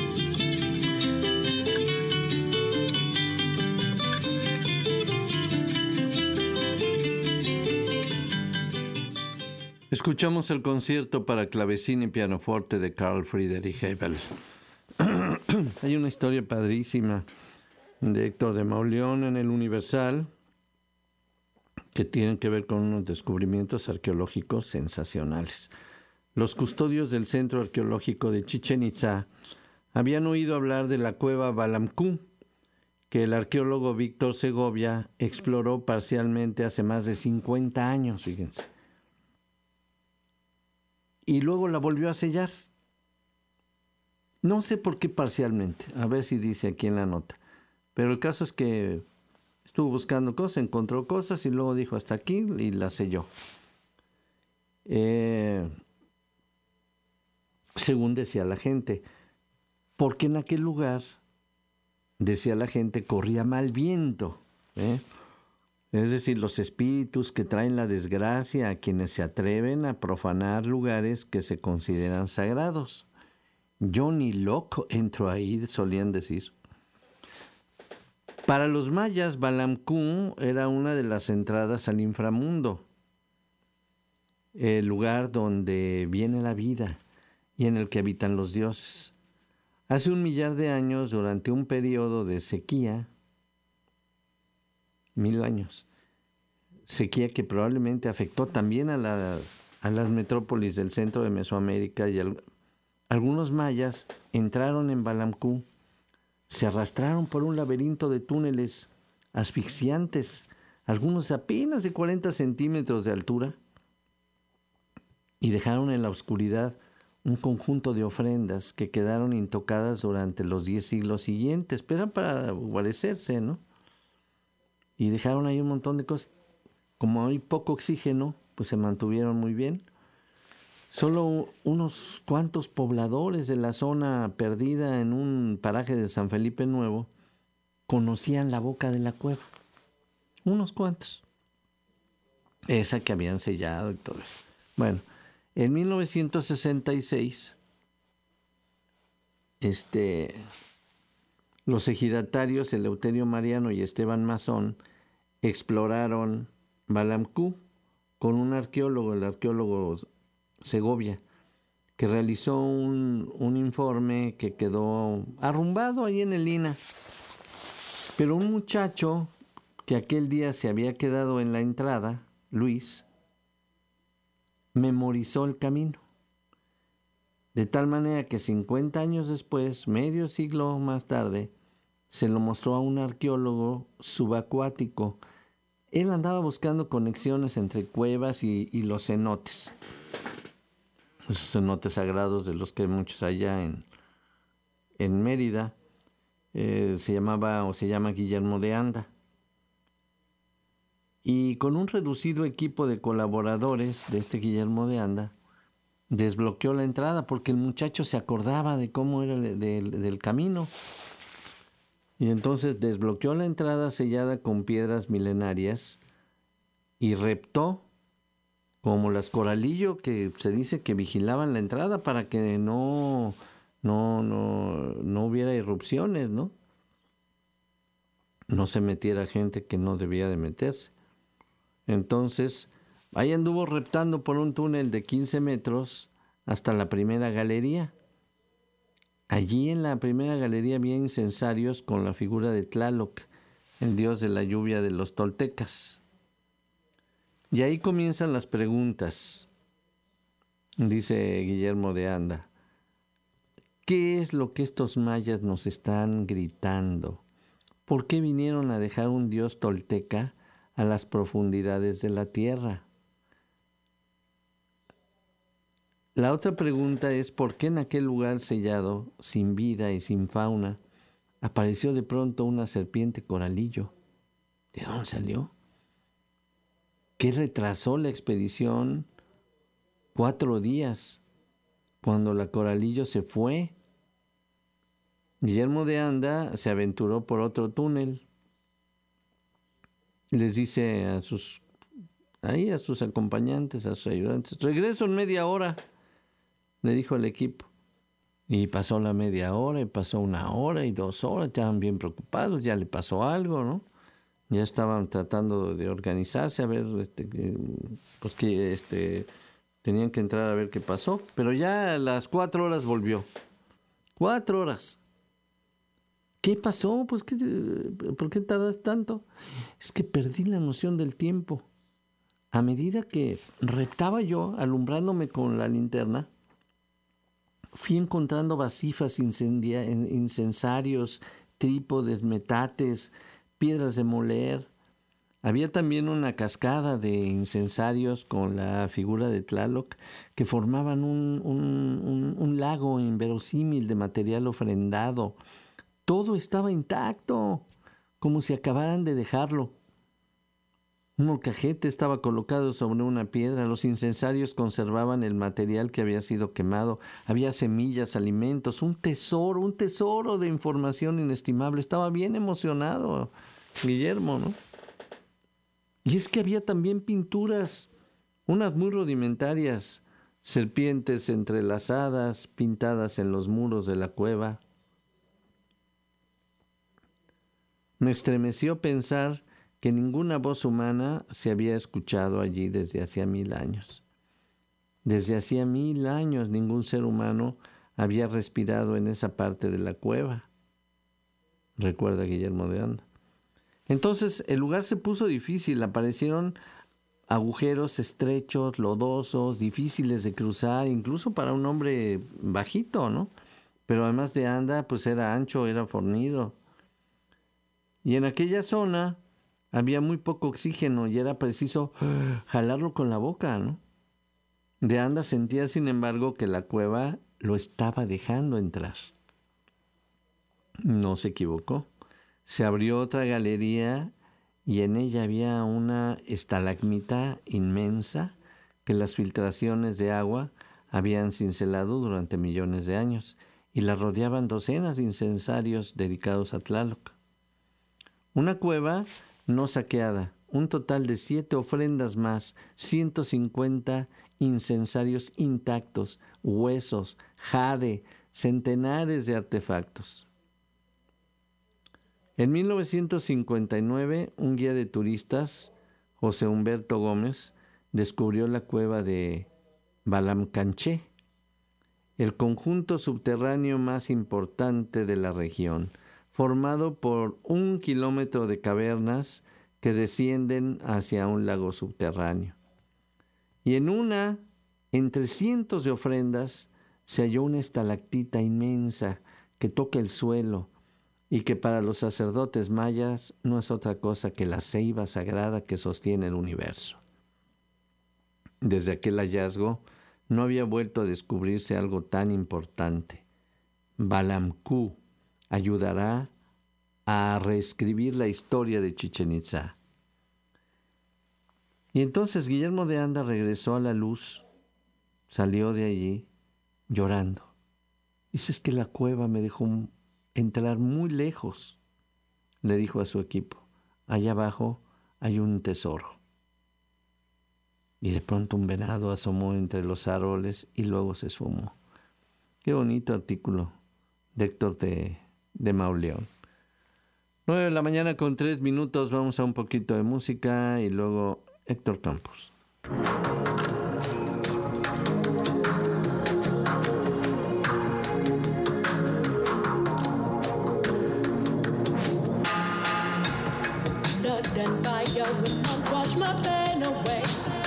Escuchamos el concierto para clavecín y pianoforte de Carl Friedrich Hebel. Hay una historia padrísima de Héctor de Mauleón en el Universal que tiene que ver con unos descubrimientos arqueológicos sensacionales. Los custodios del Centro Arqueológico de Chichén Itzá habían oído hablar de la cueva Balamcú, que el arqueólogo Víctor Segovia exploró parcialmente hace más de 50 años, fíjense. Y luego la volvió a sellar. No sé por qué parcialmente, a ver si dice aquí en la nota. Pero el caso es que estuvo buscando cosas, encontró cosas y luego dijo hasta aquí y la selló. Según decía la gente, porque en aquel lugar, decía la gente, corría mal viento, es decir, los espíritus que traen la desgracia a quienes se atreven a profanar lugares que se consideran sagrados. Yo ni loco entro ahí, solían decir. Para los mayas, Balamcú era una de las entradas al inframundo, el lugar donde viene la vida y en el que habitan los dioses. Hace 1 millar de años, durante un periodo de sequía, 1000 años, sequía que probablemente afectó también a las metrópolis del centro de Mesoamérica, y algunos mayas entraron en Balamcú, se arrastraron por un laberinto de túneles asfixiantes, algunos apenas de 40 centímetros de altura, y dejaron en la oscuridad un conjunto de ofrendas que quedaron intocadas durante los 10 siglos siguientes, pero era para guarecerse, ¿no? Y dejaron ahí un montón de cosas. Como hay poco oxígeno, pues se mantuvieron muy bien. Solo unos cuantos pobladores de la zona perdida en un paraje de San Felipe Nuevo conocían la boca de la cueva. Unos cuantos. Esa que habían sellado y todo eso. Bueno, en 1966, los ejidatarios Eleuterio Mariano y Esteban Mazón exploraron Balamcú con un arqueólogo, el arqueólogo Segovia, que realizó un informe que quedó arrumbado ahí en el INAH. Pero un muchacho que aquel día se había quedado en la entrada, Luis, memorizó el camino. De tal manera que 50 años después, medio siglo más tarde, se lo mostró a un arqueólogo subacuático. Él andaba buscando conexiones entre cuevas y los cenotes. Esos cenotes sagrados de los que hay muchos allá en Mérida. Se llama Guillermo de Anda. Y con un reducido equipo de colaboradores de este Guillermo de Anda, desbloqueó la entrada porque el muchacho se acordaba de cómo era del camino. Y entonces desbloqueó la entrada sellada con piedras milenarias y reptó como las Coralillo, que se dice que vigilaban la entrada para que no hubiera irrupciones, ¿no? No se metiera gente que no debía de meterse. Entonces, ahí anduvo reptando por un túnel de 15 metros hasta la primera galería. Allí en la primera galería había incensarios con la figura de Tlaloc, el dios de la lluvia de los toltecas. Y ahí comienzan las preguntas, dice Guillermo de Anda. ¿Qué es lo que estos mayas nos están gritando? ¿Por qué vinieron a dejar un dios tolteca a las profundidades de la tierra? La otra pregunta es ¿por qué en aquel lugar sellado, sin vida y sin fauna, apareció de pronto una serpiente coralillo? ¿De dónde salió? ¿Qué retrasó la expedición 4 días cuando la coralillo se fue? Guillermo de Anda se aventuró por otro túnel les dice a sus acompañantes, a sus ayudantes, regreso en media hora, le dijo al equipo. Y pasó la media hora, y pasó 1 hora y 2 horas, estaban bien preocupados, ya le pasó algo, ¿no? Ya estaban tratando de organizarse, a ver, tenían que entrar a ver qué pasó, pero ya a las 4 horas volvió. 4 horas. ¿Qué pasó? Pues, ¿por qué tardas tanto? Es que perdí la noción del tiempo. A medida que reptaba yo, alumbrándome con la linterna, fui encontrando vasijas, incensarios, trípodes, metates, piedras de moler. Había también una cascada de incensarios con la figura de Tlaloc que formaban un lago inverosímil de material ofrendado. Todo estaba intacto, como si acabaran de dejarlo. Un molcajete estaba colocado sobre una piedra. Los incensarios conservaban el material que había sido quemado. Había semillas, alimentos, un tesoro de información inestimable. Estaba bien emocionado Guillermo, ¿no? Y es que había también pinturas, unas muy rudimentarias, serpientes entrelazadas, pintadas en los muros de la cueva. Me estremeció pensar que ninguna voz humana se había escuchado allí desde hacía 1000 años. Desde hacía 1000 años ningún ser humano había respirado en esa parte de la cueva, recuerda Guillermo de Anda. Entonces el lugar se puso difícil, aparecieron agujeros estrechos, lodosos, difíciles de cruzar, incluso para un hombre bajito, ¿no? Pero además de Anda, pues era ancho, era fornido. Y en aquella zona había muy poco oxígeno y era preciso jalarlo con la boca, ¿no? De Anda sentía, sin embargo, que la cueva lo estaba dejando entrar. No se equivocó. Se abrió otra galería y en ella había una estalagmita inmensa que las filtraciones de agua habían cincelado durante millones de años y la rodeaban docenas de incensarios dedicados a Tlaloc. Una cueva no saqueada, un total de 7 ofrendas más, 150 incensarios intactos, huesos, jade, centenares de artefactos. En 1959, un guía de turistas, José Humberto Gómez, descubrió la cueva de Balamcanché, el conjunto subterráneo más importante de la región, formado por 1 kilómetro de cavernas que descienden hacia un lago subterráneo. Y entre cientos de ofrendas, se halló una estalactita inmensa que toca el suelo y que para los sacerdotes mayas no es otra cosa que la ceiba sagrada que sostiene el universo. Desde aquel hallazgo no había vuelto a descubrirse algo tan importante. Balamcú ayudará a reescribir la historia de Chichén Itzá. Y entonces Guillermo de Anda regresó a la luz, salió de allí llorando. Dice, es que la cueva me dejó entrar muy lejos, le dijo a su equipo. Allá abajo hay un tesoro. Y de pronto un venado asomó entre los árboles y luego se esfumó. Qué bonito artículo de Héctor de Mauleón. 9:00 a.m. con 3 minutos. Vamos a un poquito de música y luego Héctor Campos. Blood and fire will not wash my pain away.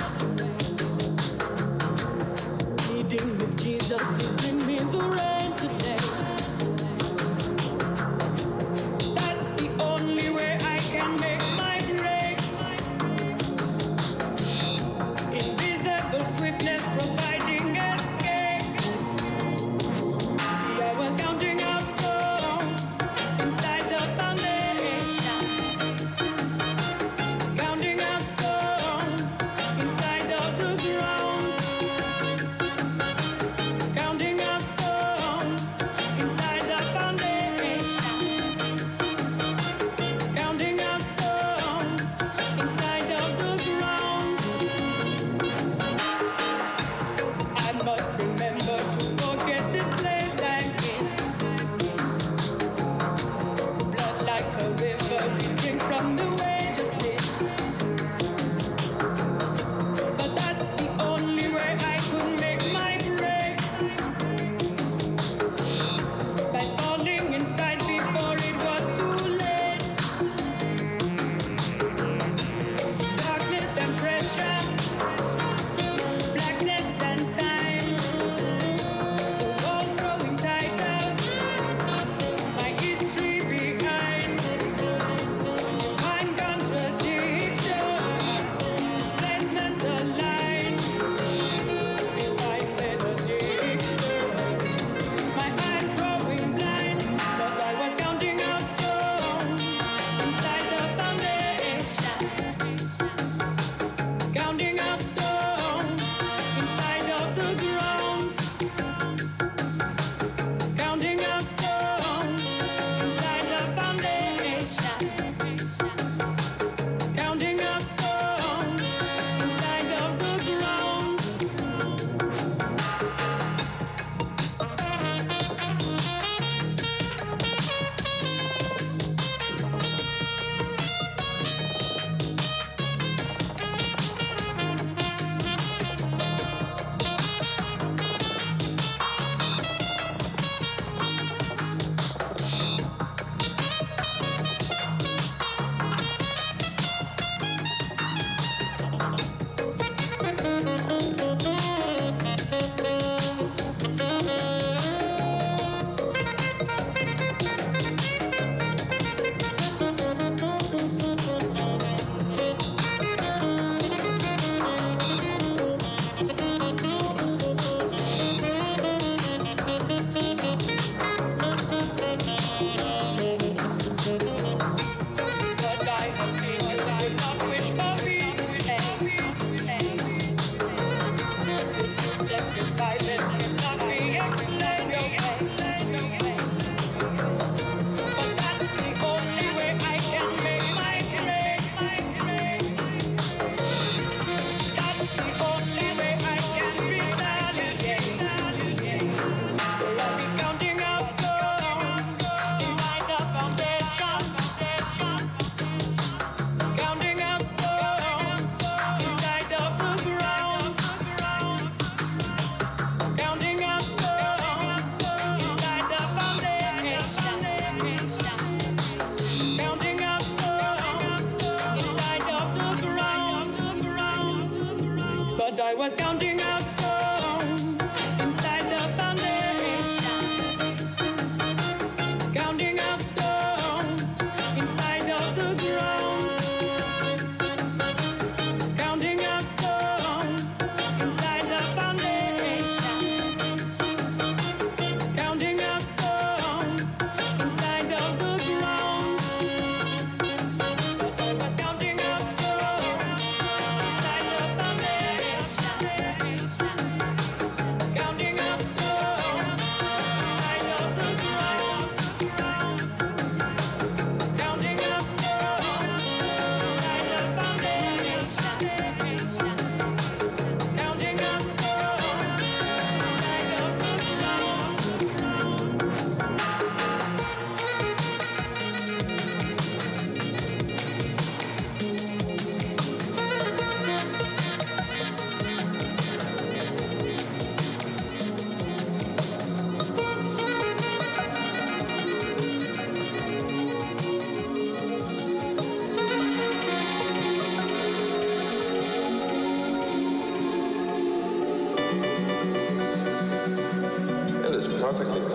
Pleading with Jesus, please bring me the rain today. That's the only way I can make my break. Invisible swiftness providing escape. See, I was counting out stone inside the foundation. Counting out stone.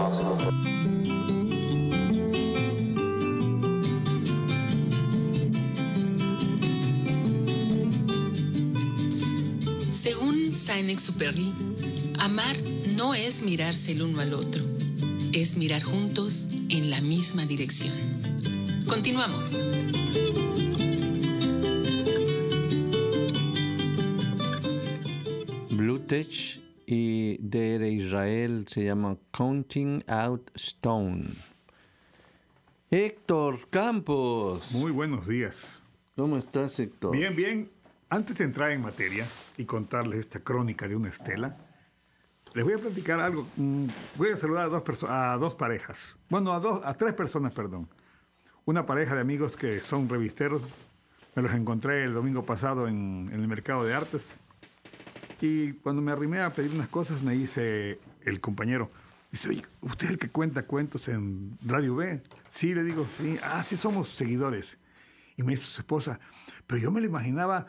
responsible for. Según Saint-Exupéry, amar no es mirarse el uno al otro, es mirar juntos en la misma dirección. Continuamos. Bluetech y de Israel se llama Counting Out Stone. Héctor Campos. Muy buenos días. ¿Cómo estás, Héctor? Bien, bien. Antes de entrar en materia y contarles esta crónica de una estela, les voy a platicar algo. Voy a saludar a dos parejas. Bueno, a tres personas, perdón. Una pareja de amigos que son revisteros. Me los encontré el domingo pasado en el mercado de artes. Y cuando me arrimé a pedir unas cosas, me dice el compañero, dice, oye, ¿usted es el que cuenta cuentos en Radio B? Sí, le digo, sí. Ah, sí, somos seguidores. Y me dice su esposa, pero yo me lo imaginaba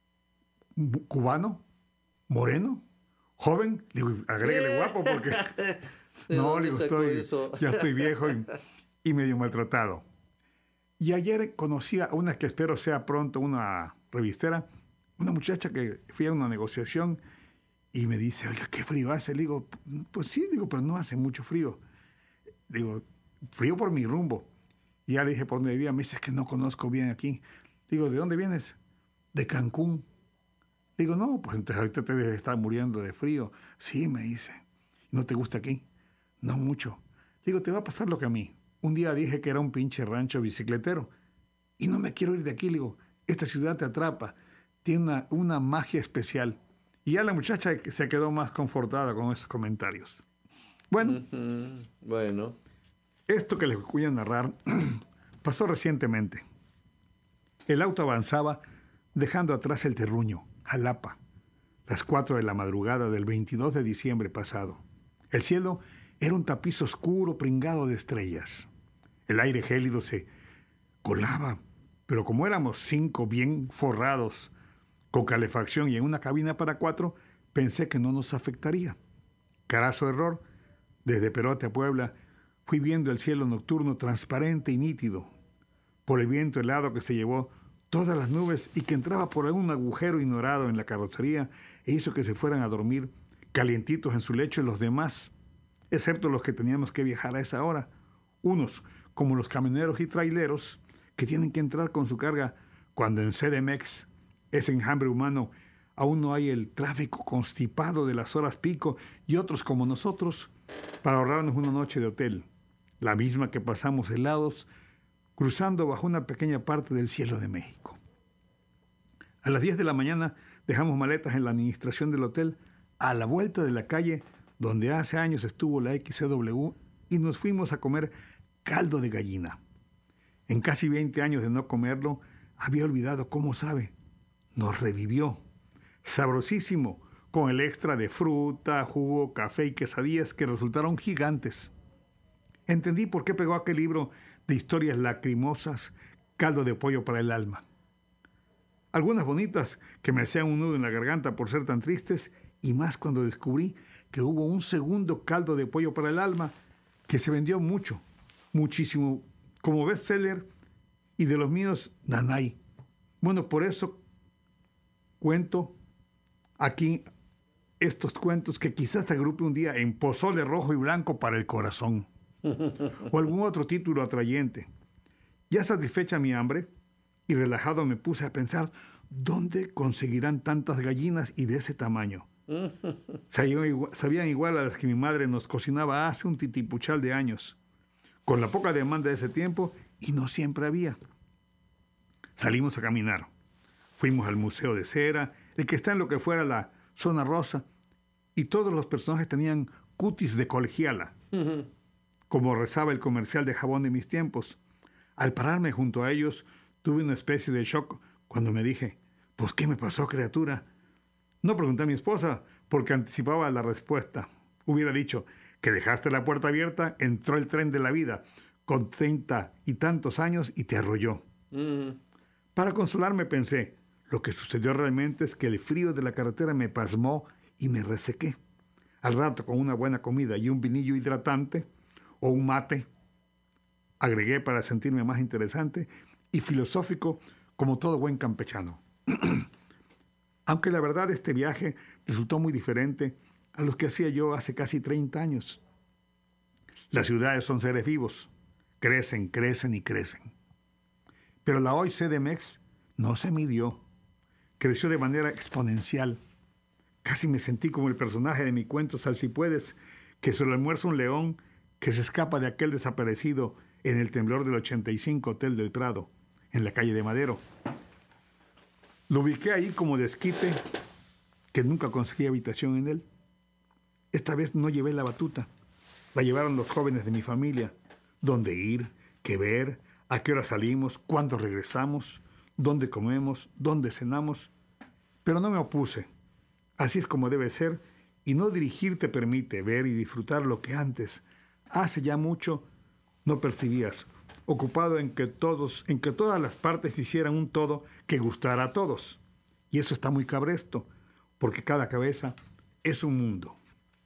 cubano, moreno, joven. Le digo, agrégale guapo porque... No, le digo, ya estoy viejo y medio maltratado. Y ayer conocí a una que espero sea pronto una revistera, una muchacha que fui a una negociación y me dice, oiga, ¿qué frío hace? Le digo, pues sí, digo, pero no hace mucho frío. Digo, frío por mi rumbo. Y ya le dije por dónde vivía. Me dice, es que no conozco bien aquí. Digo, ¿de dónde vienes? De Cancún. Digo, no, pues entonces ahorita te debes estar muriendo de frío. Sí, me dice. ¿No te gusta aquí? No mucho. Digo, te va a pasar lo que a mí. Un día dije que era un pinche rancho bicicletero. Y no me quiero ir de aquí. Le digo, esta ciudad te atrapa. Tiene una magia especial. Y ya la muchacha se quedó más confortada con esos comentarios. Bueno. Bueno. Esto que les voy a narrar pasó recientemente. El auto avanzaba dejando atrás el terruño, Jalapa, las 4 de la madrugada del 22 de diciembre pasado. El cielo era un tapiz oscuro pringado de estrellas. El aire gélido se colaba, pero como éramos 5 bien forrados, con calefacción y en una cabina para 4, pensé que no nos afectaría. Carazo error, desde Perote a Puebla, fui viendo el cielo nocturno transparente y nítido, por el viento helado que se llevó todas las nubes y que entraba por un agujero ignorado en la carrocería e hizo que se fueran a dormir calientitos en su lecho los demás, excepto los que teníamos que viajar a esa hora. Unos, como los camioneros y traileros, que tienen que entrar con su carga cuando en CDMX, ese enjambre humano, aún no hay el tráfico constipado de las horas pico, y otros como nosotros, para ahorrarnos una noche de hotel, la misma que pasamos helados, cruzando bajo una pequeña parte del cielo de México. A las 10 de la mañana dejamos maletas en la administración del hotel a la vuelta de la calle donde hace años estuvo la XCW y nos fuimos a comer caldo de gallina. En casi 20 años de no comerlo, había olvidado cómo sabe. Nos revivió. Sabrosísimo, con el extra de fruta, jugo, café y quesadillas que resultaron gigantes. Entendí por qué pegó aquel libro de historias lacrimosas, caldo de pollo para el alma. Algunas bonitas que me hacían un nudo en la garganta por ser tan tristes, y más cuando descubrí que hubo un segundo caldo de pollo para el alma que se vendió mucho, muchísimo, como bestseller, y de los míos, nanay. Bueno, por eso cuento aquí estos cuentos que quizás te agrupe un día en Pozole rojo y blanco para el corazón. O algún otro título atrayente. Ya satisfecha mi hambre y relajado me puse a pensar, ¿dónde conseguirán tantas gallinas y de ese tamaño? Sabían igual a las que mi madre nos cocinaba hace un titipuchal de años, con la poca demanda de ese tiempo, y no siempre había. Salimos a caminar. Fuimos al Museo de Cera, el que está en lo que fuera la zona rosa, y todos los personajes tenían cutis de colegiala, como rezaba el comercial de jabón de mis tiempos. Al pararme junto a ellos, tuve una especie de shock cuando me dije, ¿pues qué me pasó, criatura? No pregunté a mi esposa, porque anticipaba la respuesta. Hubiera dicho que dejaste la puerta abierta, entró el tren de la vida, con 30 y tantos años, y te arrolló. Para consolarme pensé, lo que sucedió realmente es que el frío de la carretera me pasmó y me resequé. Al rato, con una buena comida y un vinillo hidratante, o un mate, agregué para sentirme más interesante y filosófico como todo buen campechano. Aunque la verdad este viaje resultó muy diferente a los que hacía yo hace casi 30 años. Las ciudades son seres vivos, crecen, crecen y crecen. Pero la hoy CDMX no se midió, creció de manera exponencial. Casi me sentí como el personaje de mi cuento Sal si puedes, que se lo almuerza un león que se escapa de aquel desaparecido en el temblor del 85 Hotel del Prado, en la calle de Madero. Lo ubiqué ahí como desquite, que nunca conseguí habitación en él. Esta vez no llevé la batuta, la llevaron los jóvenes de mi familia. Dónde ir, qué ver, a qué hora salimos, cuándo regresamos, dónde comemos, dónde cenamos. Pero no me opuse. Así es como debe ser, y no dirigir te permite ver y disfrutar lo que antes, hace ya mucho, no percibías, ocupado en que todas las partes hicieran un todo que gustara a todos. Y eso está muy cabresto, porque cada cabeza es un mundo.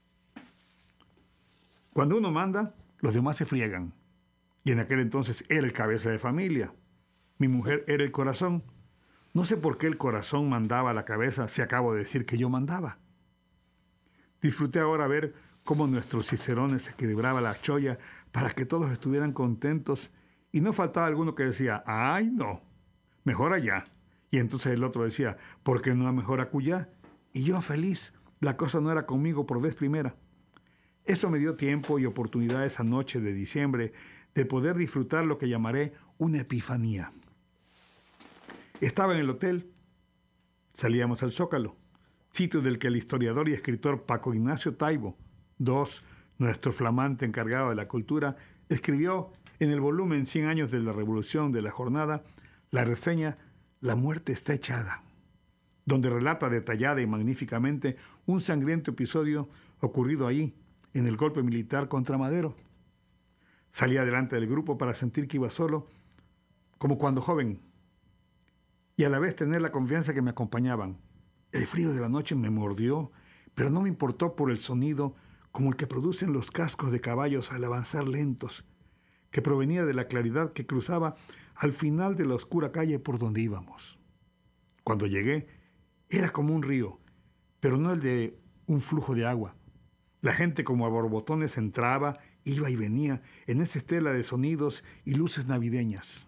Cuando uno manda, los demás se friegan. Y en aquel entonces era el cabeza de familia. Mi mujer era el corazón. No sé por qué el corazón mandaba a la cabeza si acabo de decir que yo mandaba. Disfruté ahora ver cómo nuestros cicerones equilibraba la cholla para que todos estuvieran contentos y no faltaba alguno que decía, ¡ay, no! Mejor allá. Y entonces el otro decía, ¿por qué no mejor acullá? Y yo feliz, la cosa no era conmigo por vez primera. Eso me dio tiempo y oportunidad esa noche de diciembre de poder disfrutar lo que llamaré una epifanía. Estaba en el hotel, salíamos al Zócalo, sitio del que el historiador y escritor Paco Ignacio Taibo II, nuestro flamante encargado de la cultura, escribió en el volumen 100 años de la Revolución de la Jornada la reseña La muerte está echada, donde relata detallada y magníficamente un sangriento episodio ocurrido ahí, en el golpe militar contra Madero. Salí adelante del grupo para sentir que iba solo, como cuando joven, y a la vez tener la confianza que me acompañaban. El frío de la noche me mordió, pero no me importó por el sonido como el que producen los cascos de caballos al avanzar lentos, que provenía de la claridad que cruzaba al final de la oscura calle por donde íbamos. Cuando llegué, era como un río, pero no el de un flujo de agua. La gente como a borbotones entraba, iba y venía en esa estela de sonidos y luces navideñas.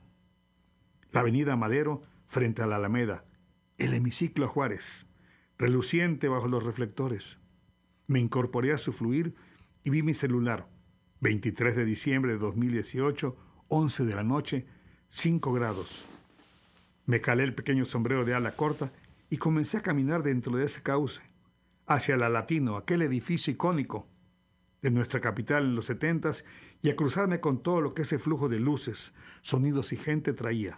La avenida Madero frente a la Alameda, el hemiciclo a Juárez, reluciente bajo los reflectores. Me incorporé a su fluir y vi mi celular. 23 de diciembre de 2018, 11 de la noche, 5 grados. Me calé el pequeño sombrero de ala corta y comencé a caminar dentro de ese cauce, hacia la Latino, aquel edificio icónico de nuestra capital en los 70s, y a cruzarme con todo lo que ese flujo de luces, sonidos y gente traía.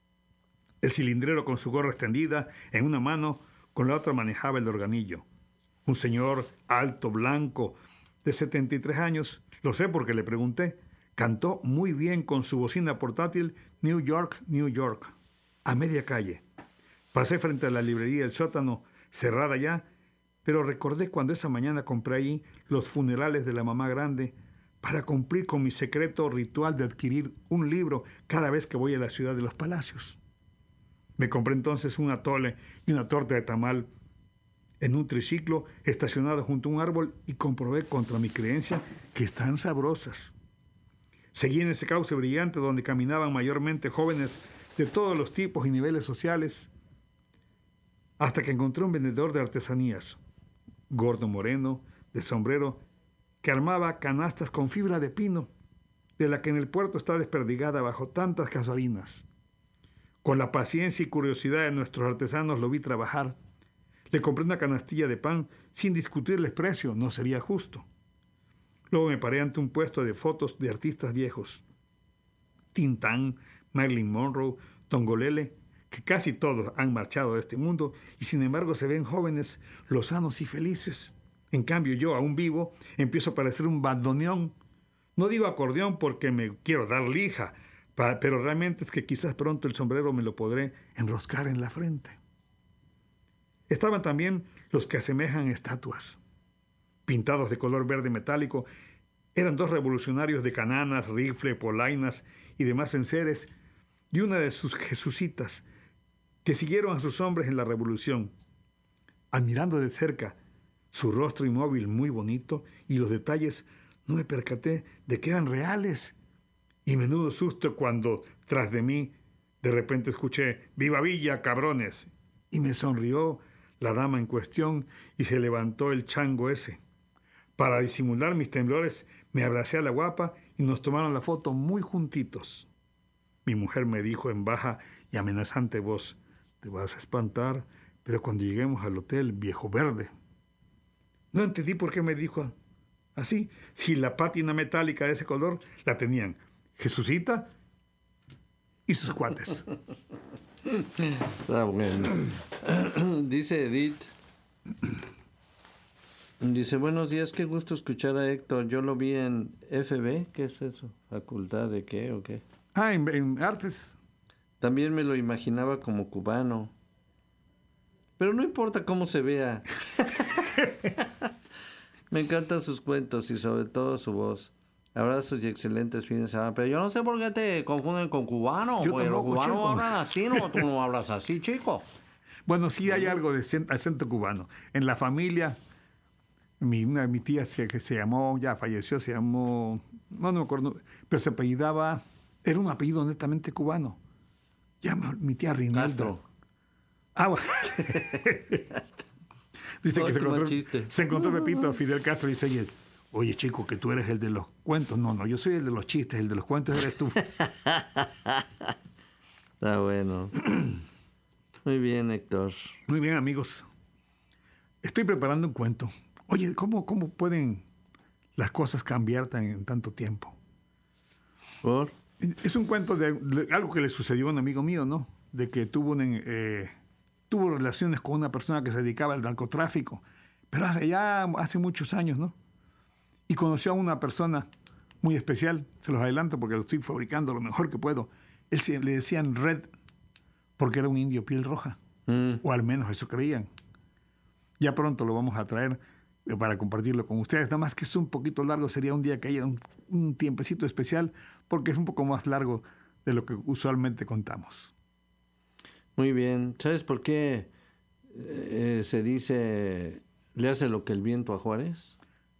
El cilindrero con su gorra extendida en una mano, con la otra manejaba el organillo. Un señor alto, blanco, de 73 años, lo sé porque le pregunté, cantó muy bien con su bocina portátil New York, New York, a media calle. Pasé frente a la librería El Sótano, cerrada ya, pero recordé cuando esa mañana compré allí Los funerales de la mamá grande para cumplir con mi secreto ritual de adquirir un libro cada vez que voy a la ciudad de los palacios. Me compré entonces un atole y una torta de tamal en un triciclo estacionado junto a un árbol y comprobé contra mi creencia que están sabrosas. Seguí en ese cauce brillante donde caminaban mayormente jóvenes de todos los tipos y niveles sociales, hasta que encontré un vendedor de artesanías, gordo moreno, de sombrero, que armaba canastas con fibra de pino, de la que en el puerto está desperdigada bajo tantas casuarinas. Con la paciencia y curiosidad de nuestros artesanos lo vi trabajar. Le compré una canastilla de pan sin discutirles precio, no sería justo. Luego me paré ante un puesto de fotos de artistas viejos. Tintán, Marilyn Monroe, Tongolele, que casi todos han marchado de este mundo y sin embargo se ven jóvenes, lozanos y felices. En cambio yo, aún vivo, empiezo a parecer un bandoneón. No digo acordeón porque me quiero dar lija, pero realmente es que quizás pronto el sombrero me lo podré enroscar en la frente. Estaban también los que asemejan estatuas, pintados de color verde metálico, Eran 2 revolucionarios de cananas, rifle, polainas y demás enseres de una de sus jesucitas que siguieron a sus hombres en la revolución. Admirando de cerca su rostro inmóvil muy bonito y los detalles, no me percaté de que eran reales. Y menudo susto cuando, tras de mí, de repente escuché «¡Viva Villa, cabrones!» Y me sonrió la dama en cuestión y se levantó el chango ese. Para disimular mis temblores, me abracé a la guapa y nos tomaron la foto muy juntitos. Mi mujer me dijo en baja y amenazante voz: «Te vas a espantar, pero cuando lleguemos al hotel, viejo verde». No entendí por qué me dijo así, si la pátina metálica de ese color la tenían Jesucita y sus cuates. Está bueno. Dice Edith. Dice, buenos días, qué gusto escuchar a Héctor. Yo lo vi en FB. ¿Qué es eso? ¿Facultad de qué o qué? En artes. También me lo imaginaba como cubano. Pero no importa cómo se vea. Me encantan sus cuentos y sobre todo su voz. Abrazos y excelentes fines de semana. Pero yo no sé por qué te confunden con cubano. Porque los cubanos hablan así, ¿no? Tú no hablas así, chico. Bueno, sí hay algo de acento cubano. En la familia, una de mis tías que se llamó, ya falleció, se llamó, no me acuerdo, pero se apellidaba, era un apellido netamente cubano. Mi tía Rinaldo. Castro. Bueno. Dice que se encontró Pepito Fidel Castro y dice, oye, chico, que tú eres el de los cuentos. No, yo soy el de los chistes, el de los cuentos eres tú. Está bueno. Muy bien, Héctor. Muy bien, amigos. Estoy preparando un cuento. Oye, ¿cómo pueden las cosas cambiar en tanto tiempo? ¿Por? Es un cuento de algo que le sucedió a un amigo mío, ¿no? De que tuvo relaciones con una persona que se dedicaba al narcotráfico, pero hace muchos años, ¿no? Y conoció a una persona muy especial, se los adelanto porque lo estoy fabricando lo mejor que puedo. Le decían Red, porque era un indio piel roja, o al menos eso creían. Ya pronto lo vamos a traer para compartirlo con ustedes, nada más que es un poquito largo, sería un día que haya un tiempecito especial, porque es un poco más largo de lo que usualmente contamos. Muy bien. ¿Sabes por qué se dice le hace lo que el viento a Juárez?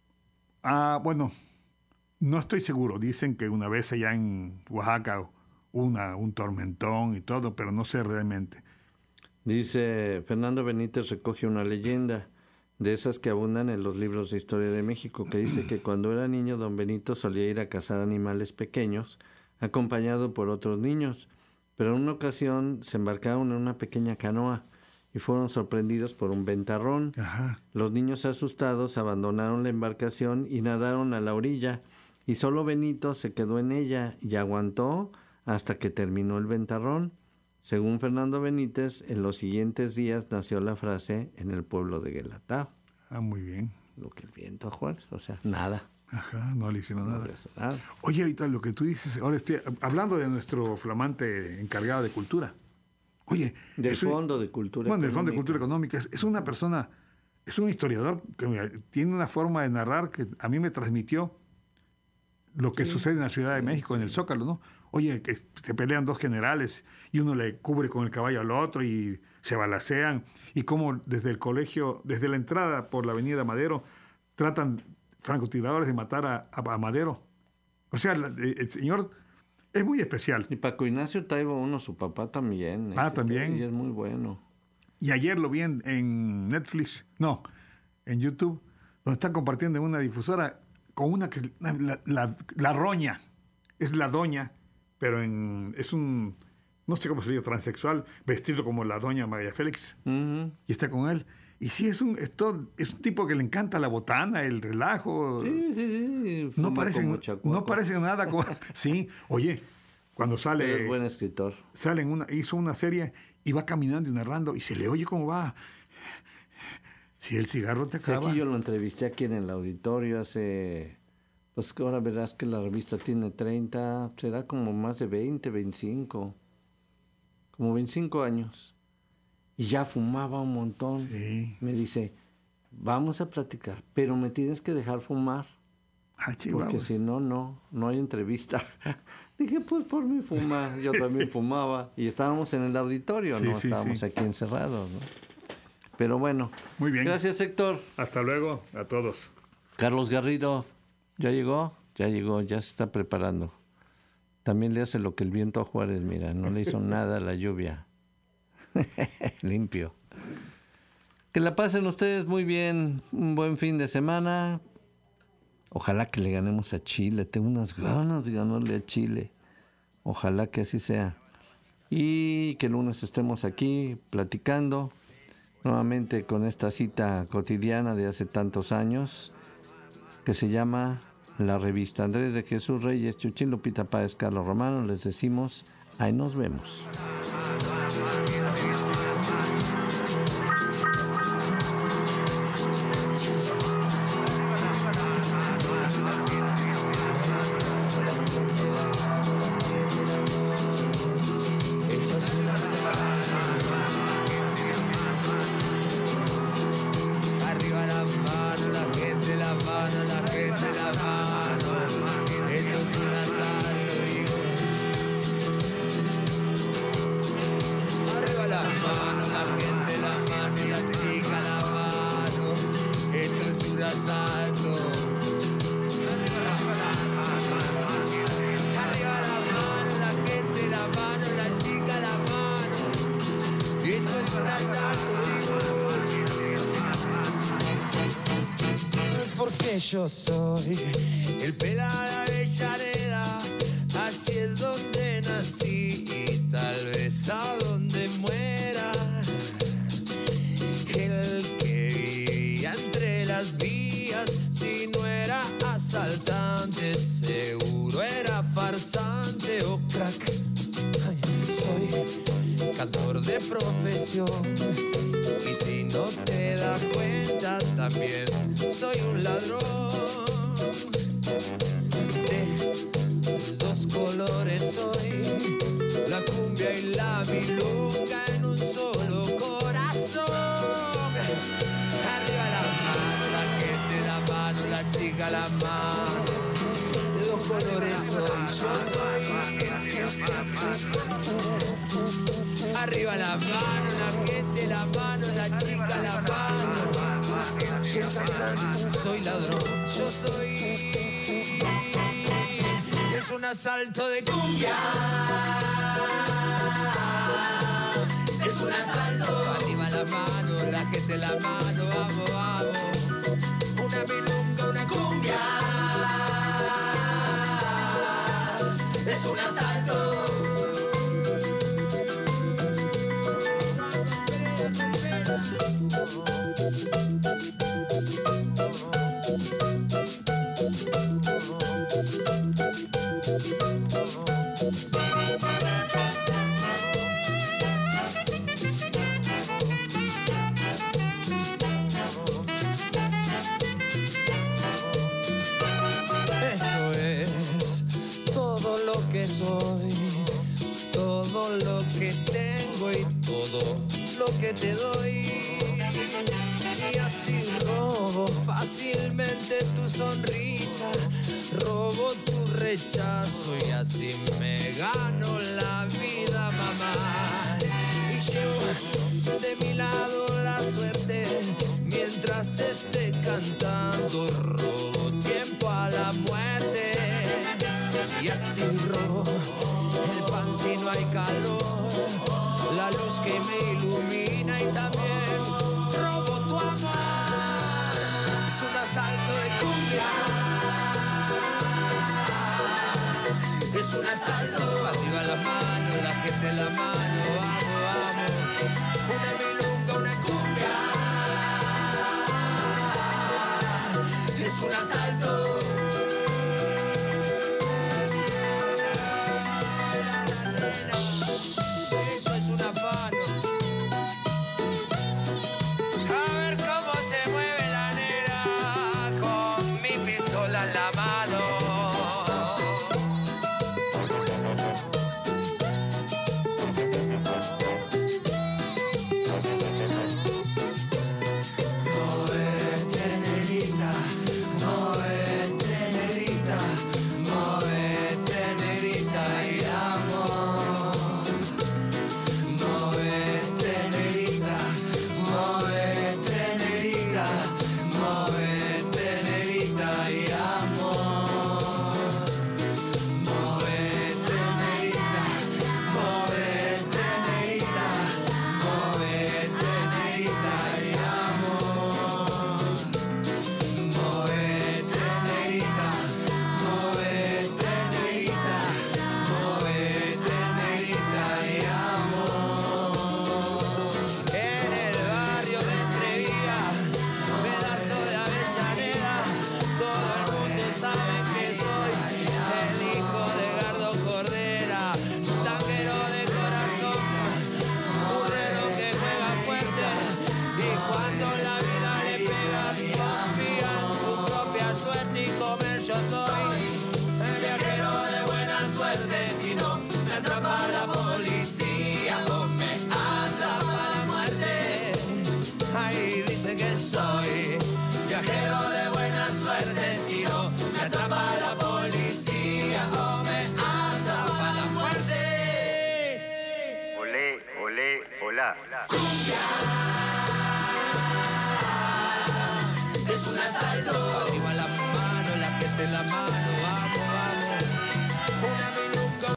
Bueno, no estoy seguro. Dicen que una vez allá en Oaxaca un tormentón y todo, pero no sé realmente. Dice, Fernando Benítez recoge una leyenda de esas que abundan en los libros de historia de México, que dice que cuando era niño don Benito solía ir a cazar animales pequeños, acompañado por otros niños. Pero en una ocasión se embarcaron en una pequeña canoa y fueron sorprendidos por un ventarrón. Ajá. Los niños asustados abandonaron la embarcación y nadaron a la orilla, y solo Benito se quedó en ella y aguantó hasta que terminó el ventarrón. Según Fernando Benítez, en los siguientes días nació la frase en el pueblo de Guelatao. Muy bien. Lo que el viento a Juárez, o sea, nada. Ajá, no le hicieron nada. Nada. Oye, ahorita lo que tú dices, ahora estoy hablando de nuestro flamante encargado de cultura. Oye. Del Fondo de Cultura Económica. Bueno, del Fondo de Cultura Económica. Es una persona, es un historiador que tiene una forma de narrar que a mí me transmitió lo que sucede en la Ciudad de México, en el Zócalo, ¿no? Oye, que se pelean 2 generales y uno le cubre con el caballo al otro y se balacean. Y cómo desde el colegio, desde la entrada por la avenida Madero, tratan francotiradores de matar a Madero. O sea, el señor es muy especial. Y Paco Ignacio Taibo I, su papá también. También. Y es muy bueno. Y ayer lo vi en Netflix, en YouTube, donde está compartiendo en una difusora con una que la roña, es la doña, pero es un, no sé cómo se dice, transexual, vestido como la doña María Félix, y está con él. Y sí, es un tipo que le encanta la botana, el relajo. Sí. No parece nada como... Sí, oye, cuando sale... Es buen escritor. Hizo una serie y va caminando y narrando y se le oye cómo va. Si el cigarro te acaba... Sí, aquí yo lo entrevisté aquí en el auditorio hace... Pues que ahora verás que la revista tiene 30, será como más de 20, 25. Como 25 años. Y ya fumaba un montón. Sí. Me dice, vamos a platicar, pero me tienes que dejar fumar. Ah, chihuahua. Porque si no, no hay entrevista. Dije, pues por mí fuma. Yo también fumaba. Y estábamos en el auditorio, Sí, no sí, estábamos sí. aquí encerrados, ¿no? Pero bueno. Muy bien. Gracias, Héctor. Hasta luego a todos. Carlos Garrido, ¿ya llegó? Ya llegó, ya se está preparando. También le hace lo que el viento a Juárez, mira, no le hizo nada a la lluvia. Limpio. Que la pasen ustedes muy bien, un buen fin de semana. Ojalá que le ganemos a Chile, tengo unas ganas de ganarle a Chile. Ojalá que así sea. Y que el lunes estemos aquí platicando nuevamente con esta cita cotidiana de hace tantos años que se llama La Revista. Andrés de Jesús Reyes, Chuchín Lupita Páez, Carlos Romano, les decimos, ahí nos vemos. Arriba la mano, la gente la mano, la gente la mano. Esto es un asalto, hijo. Arriba la mano, la gente la mano y la chica la mano. Esto es un asalto. Arriba la mano, la gente la mano, la chica la mano. Esto es un asalto, hijo. Porque yo soy el pelado de Avellaneda, allí es donde nací y tal vez a donde muera. El que vivía entre las vías, si no era asaltante, seguro era farsante o crack. Ay, soy cantor de profesión y si no te das cuenta también soy un ladrón. De dos colores soy, la cumbia y la milonga en un solo corazón. Arriba la mano, la gente la mano, la chica la mano. De dos colores soy, yo soy. Arriba la mano, la gente la mano, la chica la mano. Soy cantante, soy ladrón, yo soy. Es un asalto de cumbia. Es un asalto. Arriba la mano, la gente la mano, vamos, vamos. Una milonga, una cumbia. Es un asalto. Eso es todo lo que soy, todo lo que tengo y todo lo que te doy. Y así robo fácilmente tu sonrisa, robo tu rechazo y así me gano la vida, mamá. Y llevo de mi lado la suerte mientras esté cantando, robo tiempo a la muerte. Y así robo el pan si no hay calor, la luz que me ilumina y también robo tu amor. Es un asalto de cumbia. Es un asalto. Arriba la mano, la gente la mano, vamos, vamos. Una milonga, una cumbia. Es un asalto. Esto es un afano. A ver cómo se mueve la negra con mi pistola en la mano. No es tenerita, no es tenerita. Es un asalto. Arriba la mano, la que esté en la mano.